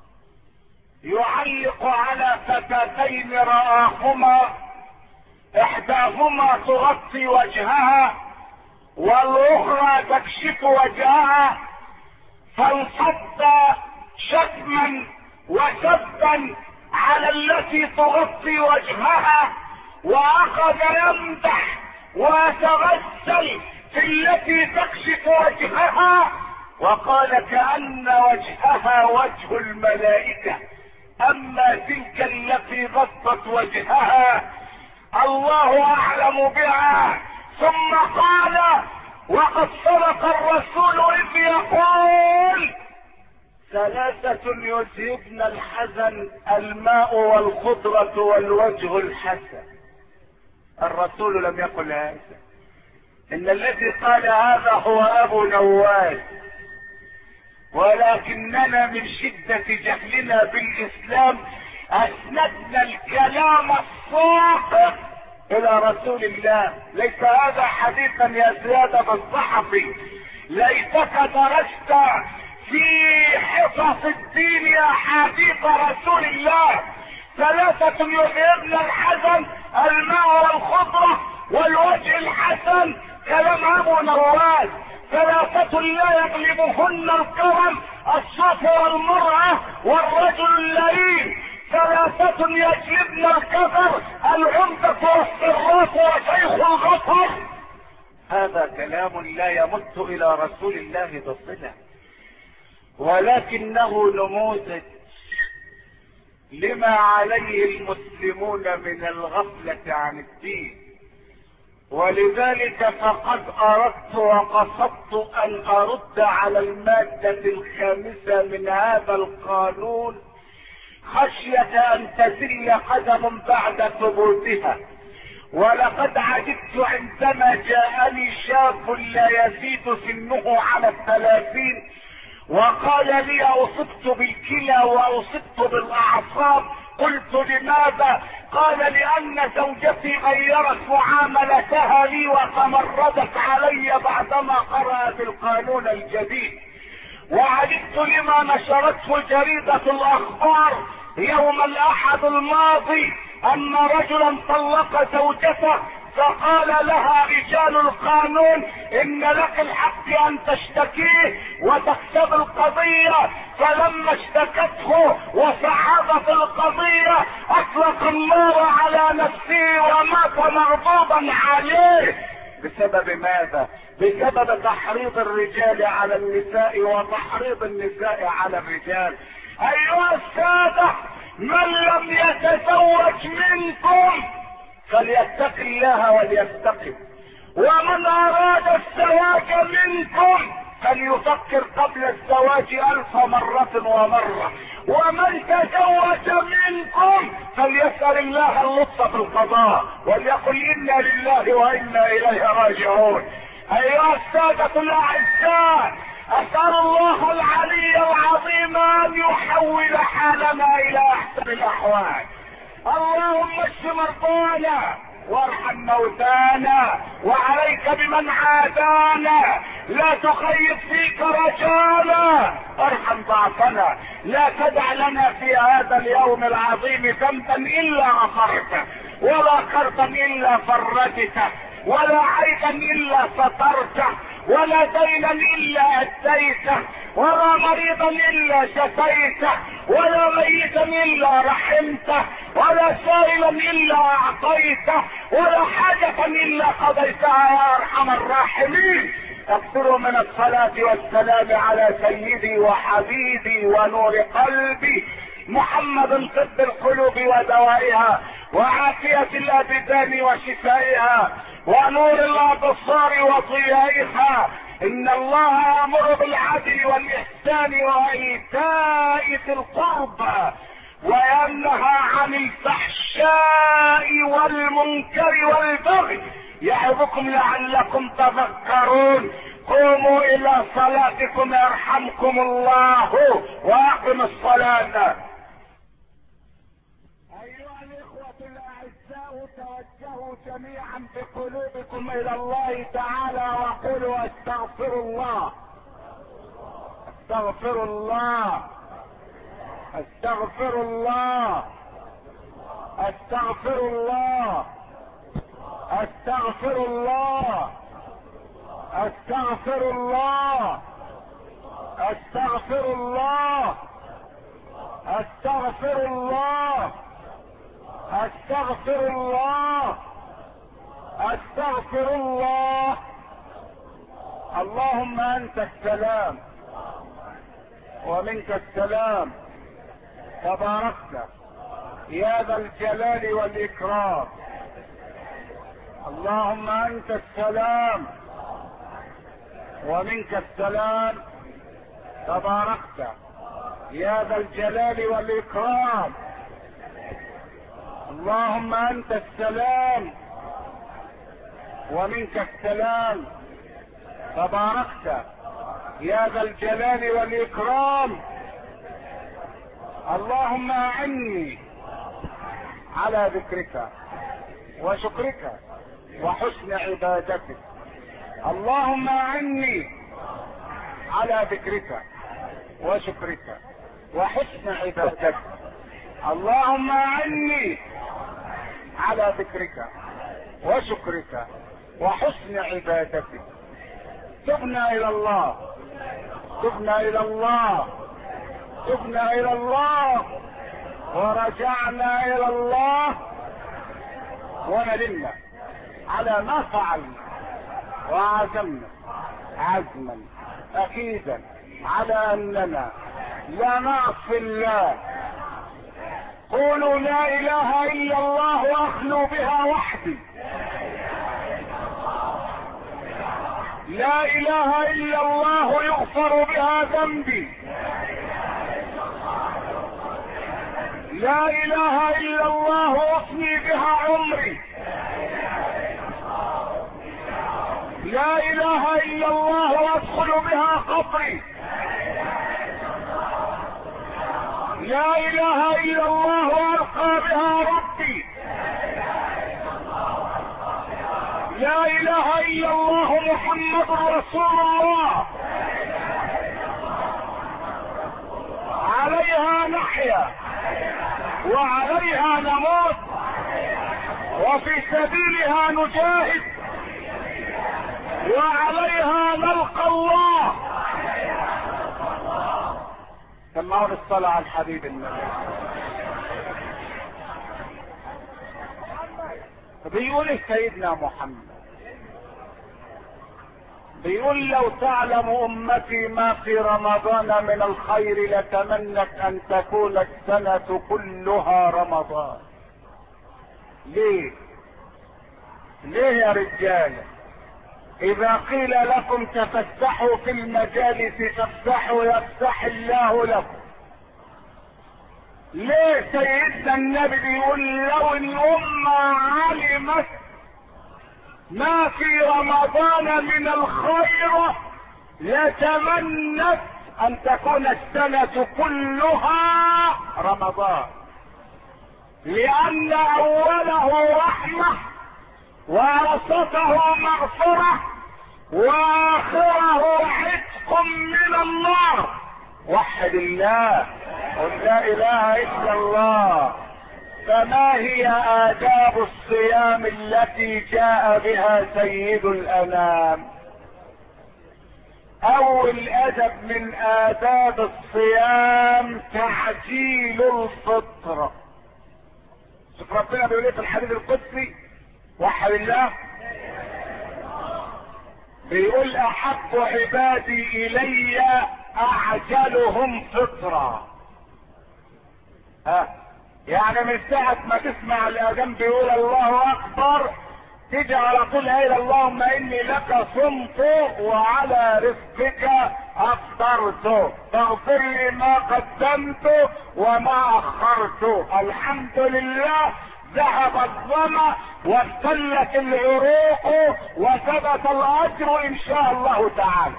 يعلق على فتاتين رآهما احداهما تغطي وجهها والاخرى تكشف وجهها، فانصب شتما وسبا على التي تغطي وجهها واخذ يمدح ويتغسل في التي تكشف وجهها وقال كأن وجهها وجه الملائكة، اما تلك التي غطت وجهها الله اعلم بها. ثم قال وقد صدق الرسول اذ يقول ثلاثة يذهبن الحزن الماء والخضرة والوجه الحسن. الرسول لم يقل هذا، ان الذي قال هذا هو ابو نواس، ولكننا من شدة جهلنا بالاسلام اسندنا الكلام الصاخب الى رسول الله. ليس هذا حديثا يا زيادة الصحفي، ليتك درست في حصص الدين يا حديث رسول الله. ثلاثة يذهبن الحزن الماء والخضرة والوجه الحسن، كلام ابو نواس. ثلاثة لا يغلبهن الكرم الصف والمرأة والرجل اللئيم. ثلاثة يجلبن الكفر العمدة والصراط وشيخ الغفر. هذا كلام لا يمت الى رسول الله بصلة، ولكنه نموذج لما عليه المسلمون من الغفلة عن الدين. ولذلك فقد اردت وقصدت ان ارد على المادة الخامسة من هذا القانون خشية ان تزل قدم بعد ثبوتها، ولقد عجبت عندما جاءني شاب لا يزيد سنه على الثلاثين وقال لي اصبت بالكلى واصبت بالاعصاب. قلت لماذا؟ قال لان زوجتي غيرت معاملتها لي وتمردت علي بعدما قرأت القانون الجديد. وعجبت لما نشرته جريدة الاخبار يوم الاحد الماضي ان رجلا طلق زوجته فقال لها رجال القانون ان لك الحق ان تشتكيه وتكسب القضية. فلما اشتكته وصعدت القضية اطلق النار على نفسه ومات مغضوبا عليه. بسبب ماذا؟ بسبب تحريض الرجال على النساء وتحريض النساء على الرجال. ايها السادة، من لم يتزوج منكم فليتق الله وليستقم، ومن اراد الزواج منكم فليفكر قبل الزواج الف مرة ومرة، ومن تزوج منكم فليسأل الله اللطف في القضاء وليقل انا لله وانا اليه راجعون. ايها السادة الاعزاء، اسأل الله العلي العظيم ان يحول حالنا الى احسن الاحوال. اللهم اشف مرضانا وارحم موتانا وعليك بمن عادانا، لا تخيب فيك رجانا، ارحم ضعفنا، لا تدع لنا في هذا اليوم العظيم ذنبا الا غفرته، ولا كربا الا فرجته، ولا عيبا الا سترته، ولا دينا الا اديته، ولا مريضا الا شفيته، ولا ميتا الا رحمته، ولا سائلا الا اعطيته، ولا حاجة الا قضيتها يا ارحم الراحمين. اكثروا من الصلاة والسلام على سيدي وحبيبي ونور قلبي محمد، طب القلوب ودوائها وعافية الابدان وشفائها ونور الابصار وضيائها. ان الله يأمر بالعدل والاحسان وايتاء ذي القربى وينهى عن الفحشاء والمنكر والبغي يعظكم لعلكم تذكرون. قوموا الى صلاتكم يرحمكم الله واقم الصلاة. ايها الاخوة الاعزاء، توجهوا جميعا بقلوبكم الى الله تعالى وقولوا استغفر الله استغفر الله استغفر الله استغفر الله استغفر الله استغفر الله استغفر الله استغفر الله استغفر الله استغفر الله. اللهم انت السلام ومنك السلام، تباركت يا ذا الجلال والاكرام. اللهم انت السلام ومنك السلام، تباركت يا ذا الجلال والاكرام. اللهم انت السلام ومنك السلام، تباركت يا ذا الجلال والاكرام. اللهم اعني على ذكرك وشكرك وحسن عبادتك. اللهم اعني على ذكرك وشكرك وحسن عبادتك. اللهم اعني على ذكرك وشكرك وحسن عبادتك. تبنا الى الله تبنا الى الله تبنا الى الله ورجعنا الى الله وندمنا على ما فعلنا وعزمنا عزما اكيدا على اننا لا نعصي الله. قولوا لا اله الا الله واخلوا بها وحدي. لا اله الا الله يغفر بها ذنبي. لا اله الا الله افني بها عمري. لا اله الا الله وادخل بها قبري، لا اله الا الله والقى بها ربي، لا اله الا الله محمد رسول الله، عليها نحيا وعليها نموت وفي سبيلها نجاهد وعليها نلقى الله. سمعوا الصلاة على الحبيب النبي. بيقول سيدنا محمد، بيقول لو تعلم امتي ما في رمضان من الخير لتمنت ان تكون السنة كلها رمضان. ليه؟ ليه يا رجال؟ اذا قيل لكم تفسحوا في المجالس فافسحوا يفسح الله لكم. ليه سيدنا النبي بيقول لو الامة علمت ما في رمضان من الخير لتمنت ان تكون السنة كلها رمضان، لان اوله رحمة ووسطه مغفرة واخره عتق من النار. وحد الله، قل لا اله الا الله. فما هي آداب الصيام التي جاء بها سيد الأنام؟ أول أدب من آداب الصيام تعجيل الفطر. شوف ربنا بيقول ايه في الحديث القدسي، وحد الله، بيقول أحب عبادي إلي أعجلهم فطرا. ها يعني من ساعة ما تسمع الأذان بيقول الله أكبر تيجي على طول قايل اللهم إني لك صمت وعلى رزقك أفطرت فاغفر لي ما قدمت وما أخرت. الحمد لله ذهب الظمأ وابتلت العروق وثبت الأجر إن شاء الله تعالى.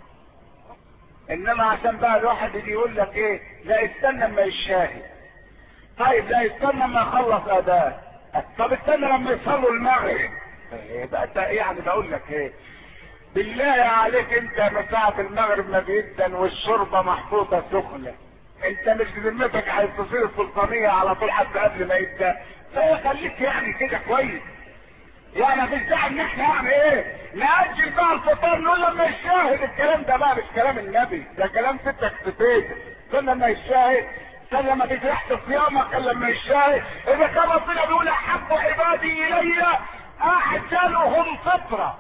إنما عشان بقى الواحد يجي يقول لك إيه، لا استنى اما يشاهد. طيب لا استنى ما يخلص اداء، طب استنى لما يصلوا المغرب. يبقى انت يعني بقول لك ايه، بالله عليك انت من ساعة المغرب ما بيدن والشوربه محطوطه سخنه، انت مش بذمتك هتصير السلطانيه على طول حتى قبل ما يبدا؟ فخليك يعني كده كويس. يعني مفيش داعي ان احنا يعني ايه نأجل بقى الفطار نقول لما يشاهد. الكلام ده بقى مش كلام النبي، ده كلام ستك في بيتك. استنى لما يشاهد، استنى لما تيجي ريحه صيامك لما يشاهد. اذا كان ربنا بيقول احب عبادي الي اعجلهم فطرا،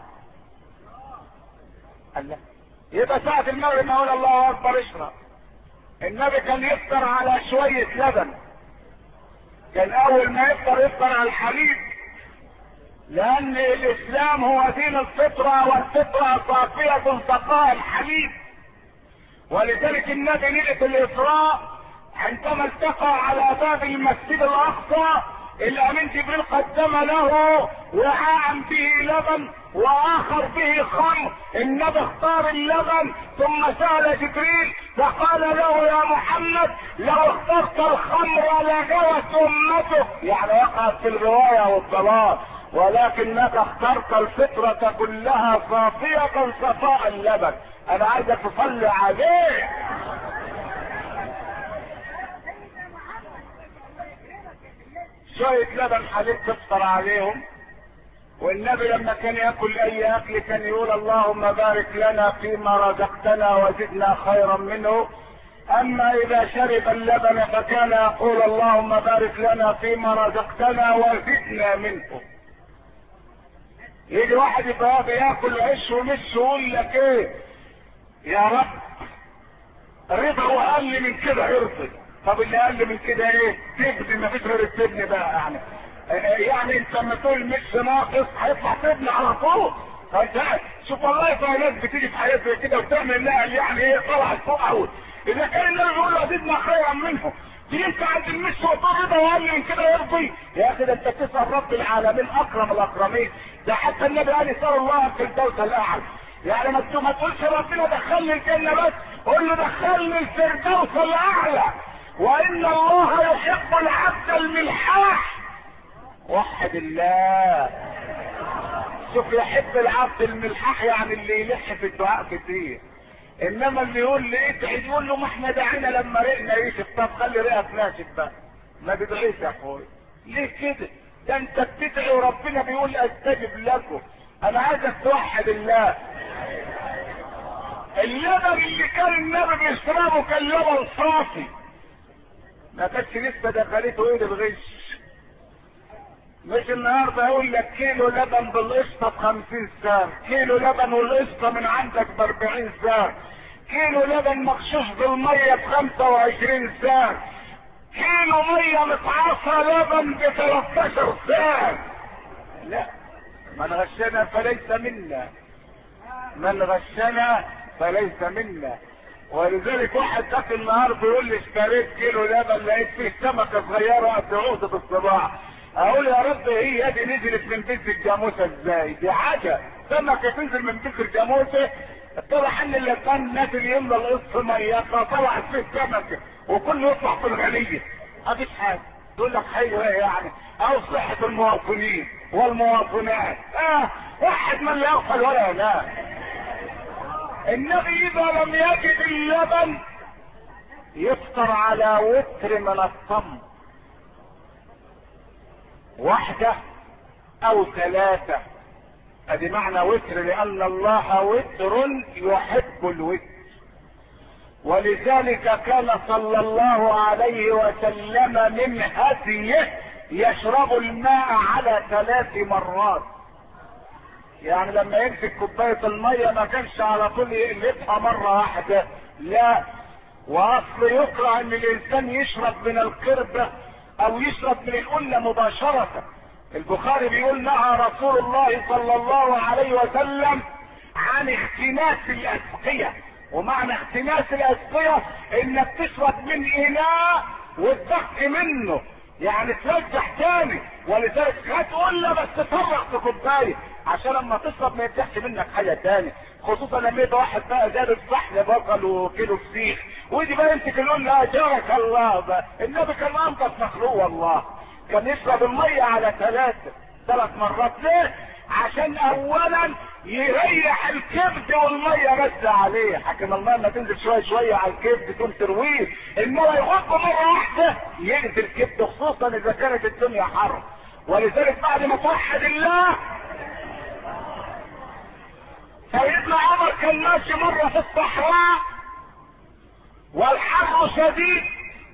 الله، يبقى ساعة المغرب نقول الله اكبر اشرب. النبي كان يفطر على شوية لبن، كان اول ما يفطر يفطر على الحليب، لان الاسلام هو دين الفطرة، والفطرة صافية سقاء الحليب. ولذلك النبي ليلة الاسراء عندما التقى على باب المسجد الاقصى الامين جبريل قدم له وعاء به لبن واخر به خمر. النبي اختار اللبن ثم سأل جبريل فقال له يا محمد لو اخترت الخمر لغوت امتك، يعني وقعت في الرواية والضلال، ولكنك اخترت الفطرة كلها صافية صفاء اللبن. انا عايزك تصلي عليه. شوية لبن حليب تفطر عليهم. والنبي لما كان ياكل اي اكل كان يقول اللهم بارك لنا فيما رزقتنا وزدنا خيرا منه. اما اذا شرب اللبن فكان يقول اللهم بارك لنا فيما رزقتنا وزدنا منه. يجي واحد يبقى بياكل عيش ومش يقول لك ايه يا رب رضا واقل من كده يرضي. طب اللي اقل من كده ايه؟ تبني، ما فيش غير التبني بقى. يعني يعني انت لما تقول مش ناقص هيطلع تبني على طول. فانت شوف والله في ناس بتيجي في حياه زي كده وتعمل نقل يعني ايه طلعت فوق قوي. اذا كان النبي بيقول له زدنا خيرا منه دي انت عند المش وطول رضا وقال من كده يرضي؟ يا اخي ده انت تسال رب العالمين اكرم الاكرمين. ده حتى النبي قال يسال الله في الدوس الاعلى. يعني ما ما تقولش ربنا دخلني الجنه بس، قول له دخلني الفردوس الاعلى. وان الله يحب العبد الملحاح. وحد الله. شوف يحب العبد الملحاح يعني اللي يلح في الدعاء كتير. انما اللي يقول لي ادعي يقول له ما احنا دعينا لما رقنا يشف. طب خلي رقك ناشف بقى، ما تدعيش يا اخويا. ليه كده؟ ده انت بتدعي وربنا بيقول استجب لكم. انا عايزك توحد الله. اللبن اللي كان النبي بيشربه كان لبن صافي، ما كانش لسه دخلته ايد الغش. مش النهارده يقول لك كيلو لبن بالقشطه بخمسين سعر، كيلو لبن والقشطه من عندك باربعين سعر، كيلو لبن مغشوش بالميه بخمسه وعشرين سعر، كيلو ميه متعصى لبن بتلاتاشر سعر. لا، من غشنا فليس منا، من غشنا فليس منا. ولذلك واحد داخل النهار بيقول لي اشتريت كيلو لبن لقيت فيه سمكه صغيره قد عقده بالصباع. اقول يا رب هي دي نزلت من بيت الجاموسه ازاي؟ دي حاجه سمكه تنزل من بيت الجاموسه. طلع ان اللي كان نازل يملى القص ميه فطلعت فيه سمكه وكله يطلع في الغليه. مفيش حاجه. تقول لك حلو ايه يعني؟ او صحه المواطنين والمواطنات. اه واحد من لا يغفل ولا ينام. النبي اذا لم يجد اللبن يفطر على وتر من التمر، واحدة او ثلاثة. ادي معنى وتر، لان الله وتر يحب الوتر. ولذلك كان صلى الله عليه وسلم من هديه يشرب الماء على ثلاث مرات. يعني لما يمسك كوباية المية ما كانش على طول يقلبها مرة واحدة، لا. واصل يقرأ ان الانسان يشرب من القربة او يشرب من القلة مباشرة. البخاري بيقول نهى رسول الله صلى الله عليه وسلم عن اختناس الاسقية. ومعنى اختناس الاسقية انك تشرب من اناء وتبخ منه، يعني ترجع تاني. ولذلك هتقول له بس تفرغ في كوبايه عشان لما تشرب ما يفتحش منك حاجه تاني. خصوصا لما يبقى واحد بقى زاد الصحن بقل وكيلو فسيخ ودي بقى يمسك يقول له اجرك الله. بقى النبي كان انضف مخلوق والله، كان يشرب الميه على ثلاثه ثلاث مرات. ليه؟ عشان اولا يريح الكبد والميه بس عليه. حكم الميه ما تنزل شويه شويه على الكبد تقوم ترويه، انما يغطه مره واحده يأذي الكبد، خصوصا اذا كانت الدنيا حر. ولذلك بعد ما توحد الله، سيدنا عمر كان ماشي مره في الصحراء والحر شديد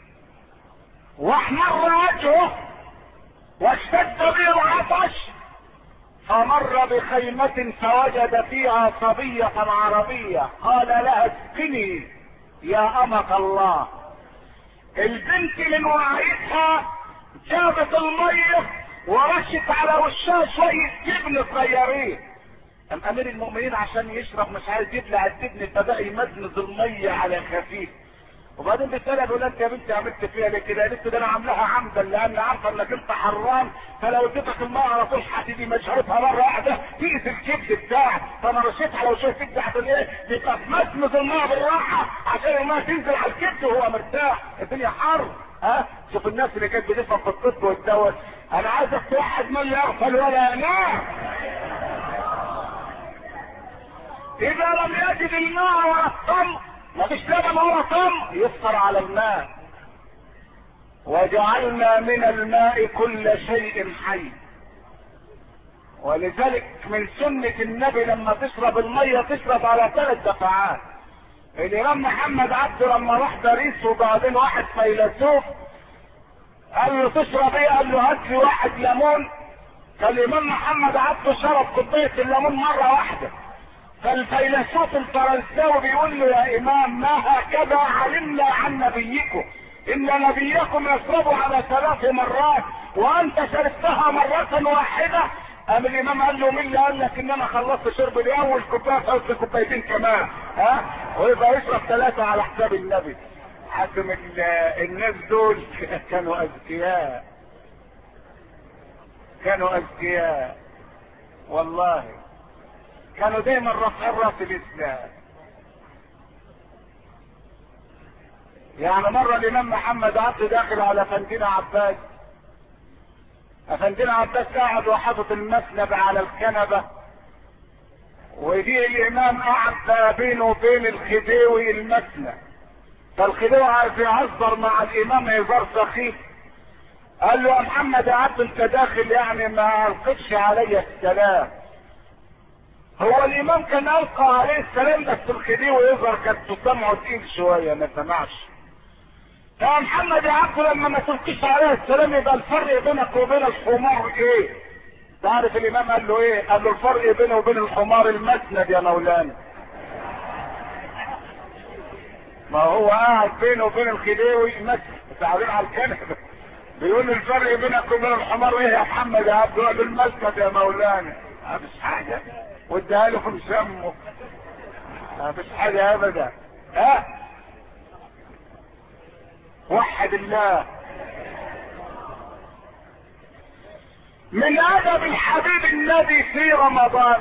واحمر وجهه واشتد به العطش، فمر بخيمة فوجد فيها صبية عربية قال لها اسقني يا أمة الله. البنت من وعيتها جابت المية ورشت على وشها شوية جبن صغيرين. ام امير المؤمنين عشان يشرب مش عايز يبلع الجبن فبقى يمزمز المية على خفيف. وبعدين بتسألها تقول انت يا بنتي عملت فيها ليه كده؟ قالت ده انا عاملاها عمدا لان عارفه انك انت حرام، فلو اديتك الماء على طول هتيجي مشربها مره واحده تقتل الكبد بتاعك، فانا رشيتها لو شويه كبد عشان ايه؟ يبقى تمزمز الماء بالراحه عشان الماء تنزل على الكبد وهو مرتاح. الدنيا حر. ها؟ شوف الناس اللي كانت بتفهم في الطب والدواء. انا عايزك توحد من لا يغفل ولا ينام. اذا لم يجد الماء ولا التمر، مفيش لبن ولا تمر، يفطر على الماء. وجعلنا من الماء كل شيء حي. ولذلك من سنة النبي لما تشرب المية تشرب على ثلاث دفعات. الامام محمد عبده لما راح باريس وبعدين واحد فيلسوف قال له تشرب ايه؟ قال له هات لي واحد ليمون. فالامام محمد عبده شرب كوباية الليمون مرة واحدة. فالفيلسوف الفرنساوي بيقول له يا امام ما هكذا علمنا عن نبيكم، ان نبيكم يشرب على ثلاث مرات وانت شربتها مرة واحدة. قام الامام قال له مين اللي قال لك ان انا خلصت شرب الاول كوبايه فوت كوبايتين كمان؟ ها؟ ويبقى يشرب ثلاثة على حساب النبي. حكم الناس دول كانوا اذكياء، كانوا اذكياء والله، كانوا دايما رافعين راس الاسلام. يعني مرة الامام محمد عبد داخل على افندينا عباس، افندينا عباس قاعد وحاطط المسند على الكنبة، ويجي الامام قاعد بينه وبين الخديوي المسند، فالخديوي عايز يهزر مع الامام هزار سخيف، قال له يا محمد يا عبد انت داخل يعني ما القتش علي السلام. هو الامام كان القى عليه السلام بس الخديوي يظهر كانت سمعه تقيل شويه ما سمعش. يا محمد يا عبد لما ما تلقيش عليه السلام يبقى الفرق بينك وبين الحمار ايه؟ تعرف الامام قال له ايه؟ قال له الفرق بينه وبين الحمار المسند يا مولانا. ما هو قاعد بينه وبين الخديوي مسند قاعدين على الكنبه، بيقول الفرق بينك وبين الحمار ايه يا محمد يا عبد؟ قال له المسند يا مولانا. مفيش حاجه، واديها له في سمه، مفيش حاجه ابدا. ها وحد الله. من ادب الحبيب النبي في رمضان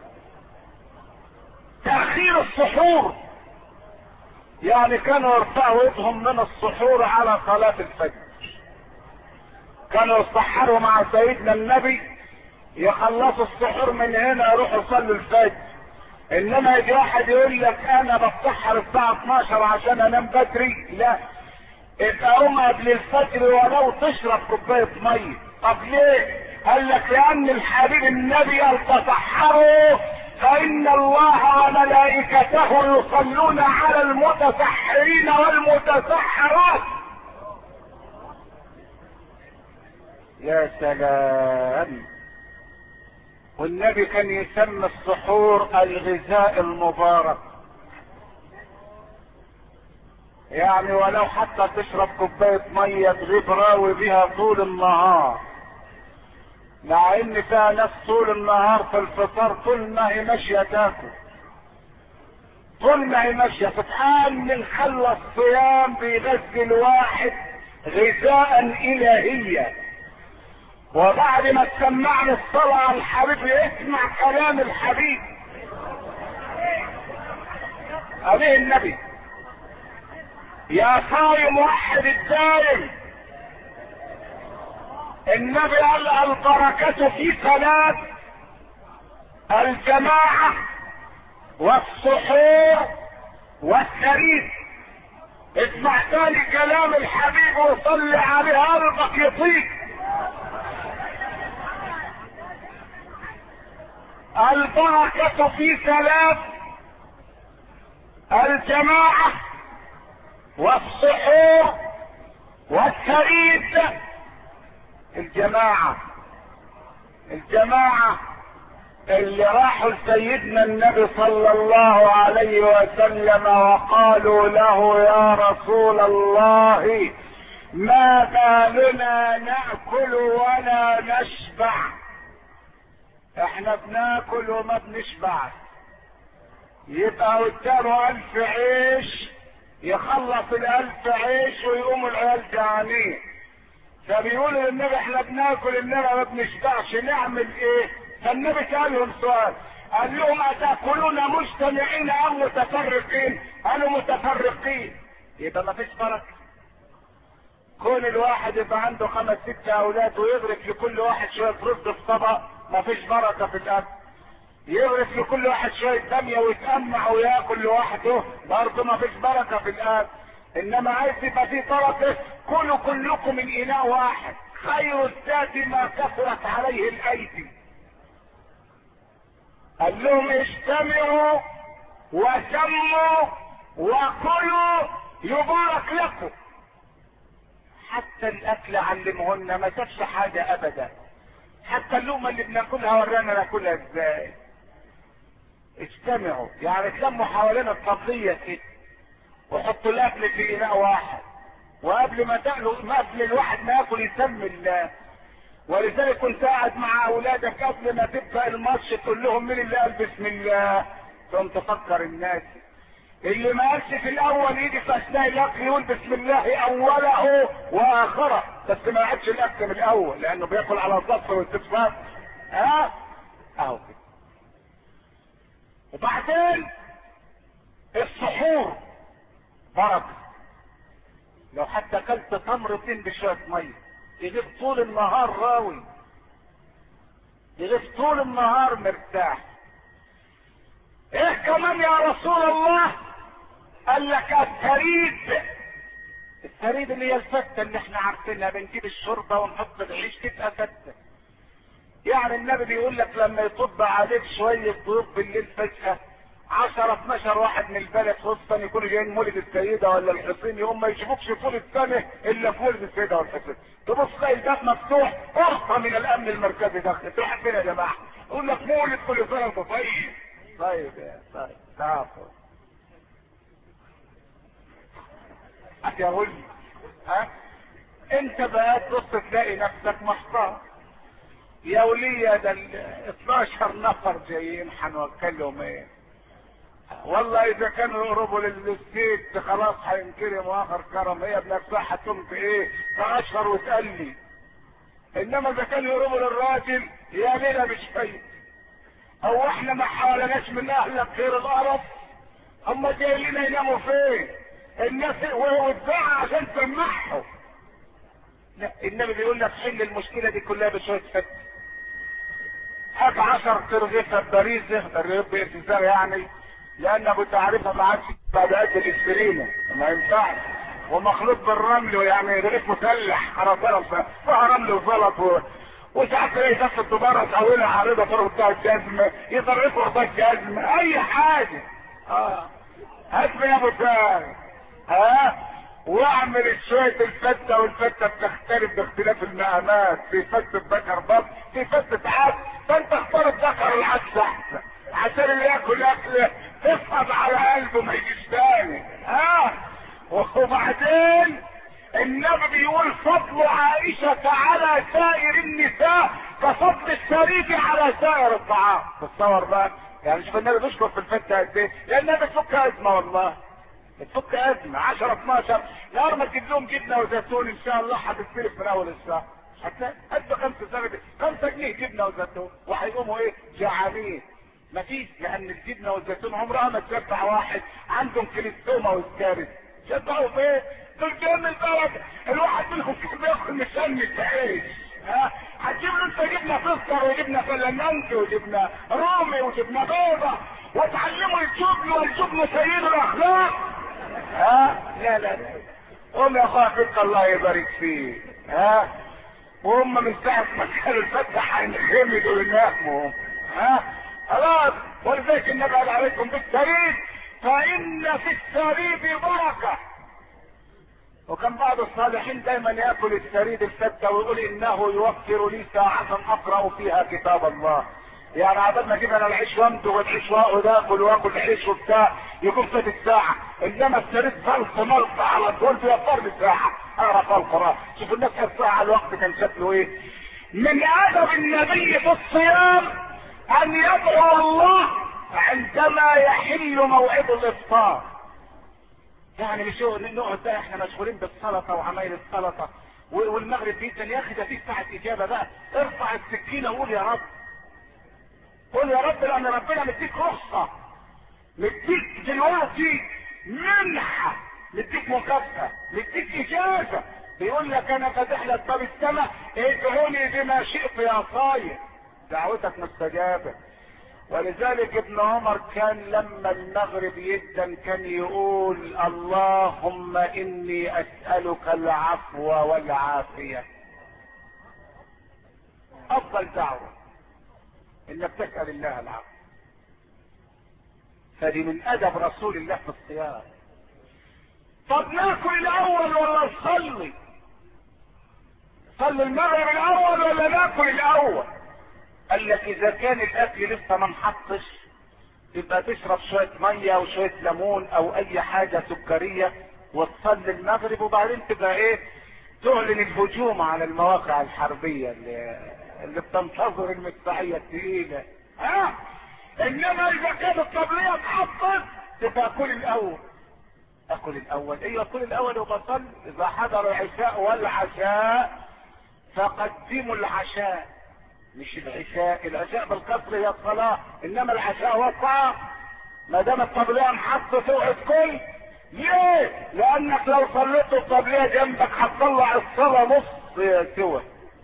تاخير السحور، يعني كانوا يرفعوا ايدهم من السحور على صلاه الفجر، كانوا يسحروا مع سيدنا النبي يخلصوا السحور من هنا يروحوا يصلوا الفجر. انما يجي واحد يقول لك انا بتسحر الساعه اتناشر عشان انام بدري، لا، ابقى قوم قبل الفجر ولو تشرب كوبايه ميه. طب ليه؟ قال لك لان الحبيب النبي قال تسحروا فان الله وملائكته يصلون على المتسحرين والمتسحرات. يا سلام. والنبي كان يسمى السحور الغذاء المبارك، يعني ولو حتى تشرب كوبايه ميه تغيب راوي بها طول النهار، مع ان فيها ناس طول النهار في الفطار طول ما هي ماشيه تاكل، طول ما هي ماشيه. سبحان من خلى الصيام بيغذي الواحد غذاء الهيا. وبعد ما تسمعني الصلاة على الحبيب اسمع كلام الحبيب عليه النبي. يا صايم وحد الدايم، النبي قال البركة في ثلاث: الجماعة والسحور والثريد. اسمع تاني كلام الحبيب وصلي عليه قلبك يطيق. البركة في ثلاث: الجماعة والسحور والثريد. الجماعة الجماعة اللي راحوا لسيدنا النبي صلى الله عليه وسلم وقالوا له يا رسول الله ما بالنا نأكل ولا نشبع، احنا بناكل وما بنشبع. يبقى قدامه الف عيش يخلص الالف عيش ويقوم العيال جعانين، فبيقولوا للنبي احنا بناكل اننا ما بنشبعش نعمل ايه؟ فالنبي سألهم سؤال، قال لهم اتاكلون مجتمعين ام متفرقين؟ قالوا متفرقين. يبقى ما فيش بركه. كون الواحد يبقى عنده خمس ست اولاد ويغرف لكل واحد شويه رز في طبق، ما فيش بركه في الاكل. يغرف لكل واحد شويه باميه ويتأمع وياكل لوحده، برضه ما فيش بركه في الاكل. انما عايز يبقى في بركه، كلوا كلكم من اناء واحد، خير الزاد ما كثرت عليه الايدي. قال لهم اجتمعوا وسموا وكلوا يبارك لكم. حتى الاكل علمهن، ما سابش حاجه ابدا. حتى اللقمه اللي بناكلها ورانا ناكلها ازاي. اجتمعوا يعني تلموا حوالين الطبليه كده وحطوا الاكل في اناء واحد، وقبل ما تاكلوا ما قبل الواحد ما ياكل يسمي الله. ولذلك كنت قاعد مع اولادك قبل ما تبدا الماتش تقول لهم مين اللي قال بسم الله، ثم تفكر الناس اللي ما قالش في الاول يجي في اثناء الاكل يقول بسم الله اوله واخره، بس ما يعدش الاكل من الاول لانه بياكل على الضبط والاستفسار. ها اهو كده. وبعدين السحور بركه، لو حتى اكلت تمرتين بشويه ميه يغيب طول النهار راوي، يغيب طول النهار مرتاح. ايه كمان يا رسول الله؟ قال لك الثريد. الثريد اللي هي الفتة اللي احنا عارفينها، بنجيب الشوربة ونحط العيش تبقى فتة. يعني النبي بيقول لك لما يطب عليك شوية ضيوف بالليل فجأة عشرة اتناشر واحد من البلد، خصوصا يكونوا جايين مولد السيدة ولا الحسين، يوم ما يشوفوكش طول السنة الا في مولد السيدة والحسين، تبص تلاقي الباب مفتوح، فرصة من الامن المركزي داخل، تروح فين يا جماعة؟ يقول لك مولد كل سنة وانت طيب. طيب يا طيب تعال يا ولد. ها انت بقى تبص تلاقي نفسك محتار. يا ولية ده ال اتناشر نفر جايين هنوكلهم ايه؟ والله اذا كانوا يقربوا للست خلاص هينكرم واخر كرم، هي بنفسها هتقوم في ايه؟ تقشر وتقلي. انما اذا كانوا يقربوا للراجل يا ليلة مش فايت. او احنا ما حاولناش من اهلك غير القرف؟ هم جايين يناموا فين؟ الناس وتزعق عشان تسمعهم. لا النبي بيقول لك حل المشكله دي كلها بشويه فتة. هات عشر ترغيفه باريزه، الرغيف بارتزاق يعني، لان ابو تعريفها ما عادش بعد قد الاسبرينه ما ينفعش، ومخلوط بالرمل، ويعني رغيف مسلح خرطانه فيها رمل وزلط و... وساعات تلاقي نفس الدباره تحولها عريضه تروح بتاع الجزمه يضربوا رضا الجزمه اي حاجه. اه هات يا ابو تعريف. ها واعمل شوية الفتة، والفتة بتختلف باختلاف المقامات، في فتة ذكر بط، في فتة عدس، فانت اختار الذكر العدس احسن عشان اللي ياكل اكل تصعب على قلبه ما يجيش تاني. ها وبعدين النبي بيقول فضل عائشة على سائر النساء كفضل الثريد على سائر الطعام. تتصور بقى يعني شوف النبي بيشكر في الفتة قد ايه، لانها بتفك ازمة والله، بتفك ازمه. عشرة اتناشر نهار ما تجيب لهم جبنه وزيتون ان شاء الله هتستلف من اول الشهر، هتلاقي قد خمسة سنة خمسة جنيه جبنه وزيتون، وهيقوموا ايه؟ جعانين. مفيش، لان الجبنه والزيتون عمرها ما تشبع واحد عندهم كليستوما والكارث. شبعوا بايه؟ دول جايين من البلد، الواحد منهم كان بياكل مشمس عيش. ها هتجيب له انت جبنه تذكر وجبنه فلامنكي وجبنه رومي وجبنه بيضه وتعلموا الجبن والجبن سيد الاخلاق. ها لا لا لا قوم يا اخويا فيك الله يبارك فيك. ها وهم من ساعه ما كانوا الفتح هينخمدوا يناموا. ها خلاص، ولذلك النبي قال عليكم بالثريد فان في الثريد بركه. وكان بعض الصالحين دايما ياكل الثريد الفتة ويقول انه يوفر لي ساعة اقرأ فيها كتاب الله. يعني عبال ما اجيب انا العيش وامضغ والعيش واكل واكل العيش وبتاع يكون فات الساعة، انما الثريد فلق ملق على طول بيوفر لي ساعة اقرا فيها القرآن. شوف الناس الساعة الوقت كان شكله ايه. من ادب النبي في الصيام ان يدعو الله عندما يحل موعد الافطار. يعني مش نقعد بقى احنا مشغولين بالسلطه وعمايل السلطه والمغرب جدا، يا اخي ده في ساعه اجابه بقى، ارفع السكينه وقول يا رب، قول يا رب، لان ربنا مديك رخصه، مديك دلوقتي منحه، مديك مكافاه، مديك اجازه، بيقول لك انا فاتح لك باب السماء ادعوني بما شئت يا صايم، دعوتك مستجابه. ولذلك ابن عمر كان لما المغرب يدن كان يقول اللهم اني اسألك العفو والعافية. افضل دعوة انك تسأل الله العفو، فدي من ادب رسول الله في الصيام. طب ناكل الاول ولا نصلي؟ صلي المغرب الاول ولا ناكل الاول؟ قال لك اذا كان الاكل لسه ما انحطش يبقى تشرب شويه ميه وشويه ليمون او اي حاجه سكريه وتصلي المغرب، وبعدين تبقى ايه؟ تعلن الهجوم على المواقع الحربيه اللي, اللي بتنتظر المدفعيه الثقيله. ها انما اذا كانت الطبليه اتحطت تبقى كل الاول. اكل الاول ايوه كل الاول وبصل. اذا حضر العشاء والعشاء فقدموا العشاء مش العشاء. العشاء بالقصر هي الصلاة، انما العشاء هو الطعام. ما دام الطبلية محطة توعد كل. ليه؟ لانك لو صليت الطبلية جنبك هتطلع الصلاة نص سوى.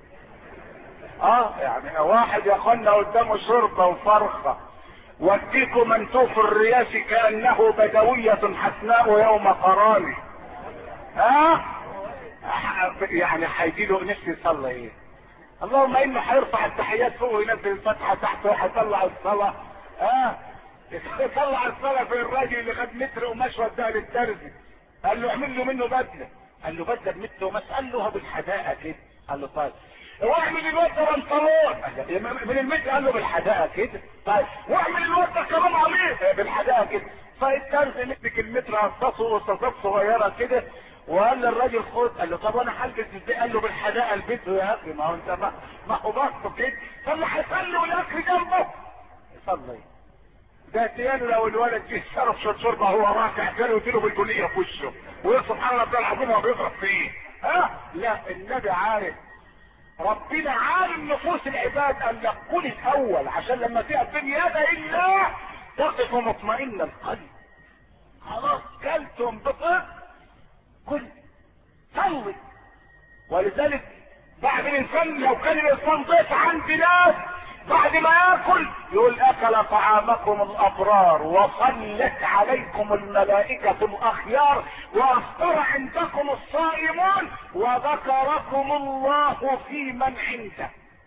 اه يعني واحد يا اخوانا قدامه شرطة وفرخة وديكوا منتوف الرياش كأنه بدوية حسناء يوم قراني. ها آه؟ يعني هيجي له نفسه يصلي ايه؟ اللهم انه هيرفع التحيات فوق وينزل الفتحة تحت وهيطلع الصلاة. ها آه؟ يطلع الصلاة في الراجل اللي خد متر قماش وداها للترزي قال له اعمل له منه بدلة. قال له بدلة بمتر وماش؟ قال له بالحداقة كده. قال له طيب واعمل الوردة بنطلون من المتر. قال له بالحداقة كده. طيب واعمل الوردة كمان عليه بالحداقة كده. فالترزي مسك المتر قصصه قصصات صغيرة كده وقال للراجل خد. قال له طب وانا هلبس ازاي؟ قال له بالحداقة البيت يا اخي. ما هو انت ما, ما هو بسطه كده. فاللي هيصلي والاكل جنبه يصلي. ده تيانو لو الولد جه شرب شرب شربه هو راكع كان يديله بالكليه في وشه ويقول سبحان الله العظيم هو بيضرب فيه. ها لا النبي عارف. ربنا عالم نفوس العباد ان يقول الاول عشان لما تأتي يد الله تقف مطمئن القلب. خلاص كلتم بطء كل صلي. ولذلك بعد الانسان لو كان الانسان ضيف عند ناس بعد ما ياكل يقول اكل طعامكم الابرار وصلت عليكم الملائكة الاخيار وافطر عندكم الصائمون وذكركم الله في من عنده.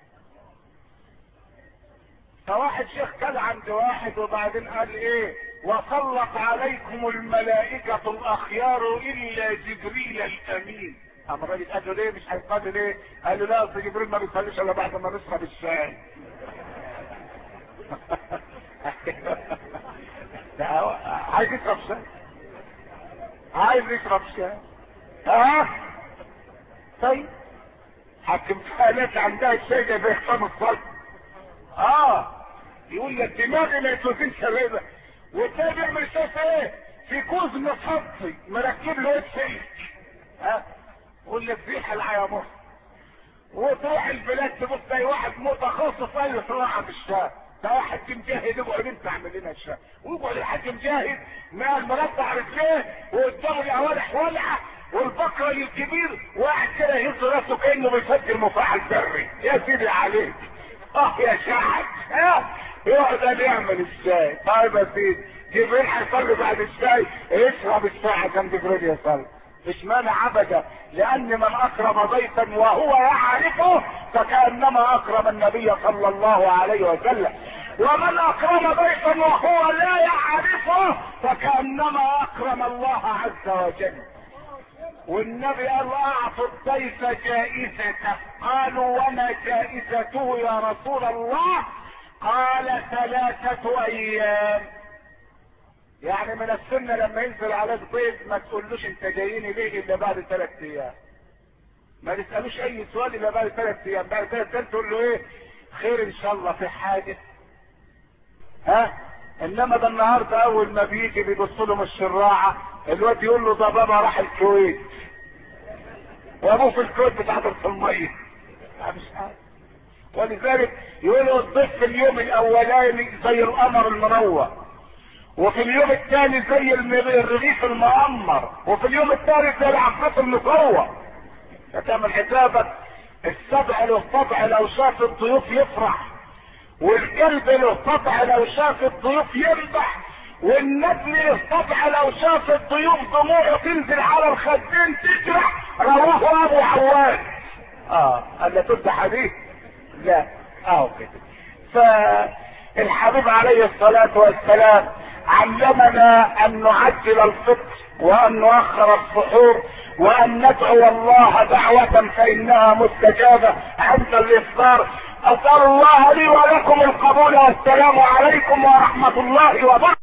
فواحد شيخ كان عند واحد وبعدين قال ايه وصلت عليكم الملائكة الاخيار الا جبريل الامين. اما الراجل قال له ليه مش هيصلي ليه؟ قال له لا اصل جبريل ما بيصليش الا بعد ما نشرب الشاي. عايز يشرب شاي عايز يشرب شاي. ها طيب حكم فقالات عندها الشاي ده بيحصل الصلب. اه يقول لك دماغي ما يتوزنش ريبه والتاني بيعمل شاي ايه في كوز مصطي مركب له ايه ها يقول لك ريحه العيامور وتروح البلاد تبص تلاقي واحد متخصص قال له صراحه في الشاي. ده واحد مجاهد يقعد انت اعمل لنا الشاي ويقعد الحاج مجاهد مع المربع رجليه وقدامه العوالح ولعه والبقره الكبير واحد كده يهز راسه كانه بيفجر مفاعل ذري. يا سيدي عليك اه يا شعب اه يقعد يعمل الشاي. طيب يا سيدي جبريل هيصلي بعد الشاي يشرب الشاي عشان جبريل يصلي. مش مانع ابدا لان من اكرم ضيفا وهو يعرفه فكانما اكرم النبي صلى الله عليه وسلم ومن اكرم ضيفا وهو لا يعرفه فكانما اكرم الله عز وجل. والنبي قال اعطوا الضيف جائزته. قالوا وما جائزته يا رسول الله؟ قال ثلاثة ايام. يعني من السنة لما ينزل عليك ضيف ما تقولوش انت جاييني ليه الا بعد ثلاث ايام. ما تسألوش اي سؤال الا بعد ثلاث ايام. بعد ثلاث ايام تقول له ايه خير ان شاء الله في حاجة. ها انما ده النهاردة اول ما بيجي بيبص له من الشراعة الواد يقول له ده بابا راح الكويت وابوه في الكويت بتحضر في المية. مش عارف. ولذلك يقولوا الضيف في اليوم الاولاني زي القمر المنور وفي اليوم الثاني زي الرغيف المعمر وفي اليوم الثالث زي العفاف المصور. فتعمل حسابك السبع له طبع لو شاف الضيوف يفرح والكلب له طبع لو شاف الضيوف يمدح والنجم له طبع لو شاف الضيوف دموعه تنزل على الخدين تجرح. رواه ابو عواد. اه قال لا تبدا حديث لا اه كده. فالحبيب عليه الصلاة والسلام علمنا ان نعجل الفطر وان نؤخر السحور وان ندعو الله دعوة فانها مستجابة عند الافطار. اسأل الله لي ولكم القبول والسلام عليكم ورحمة الله وبركاته.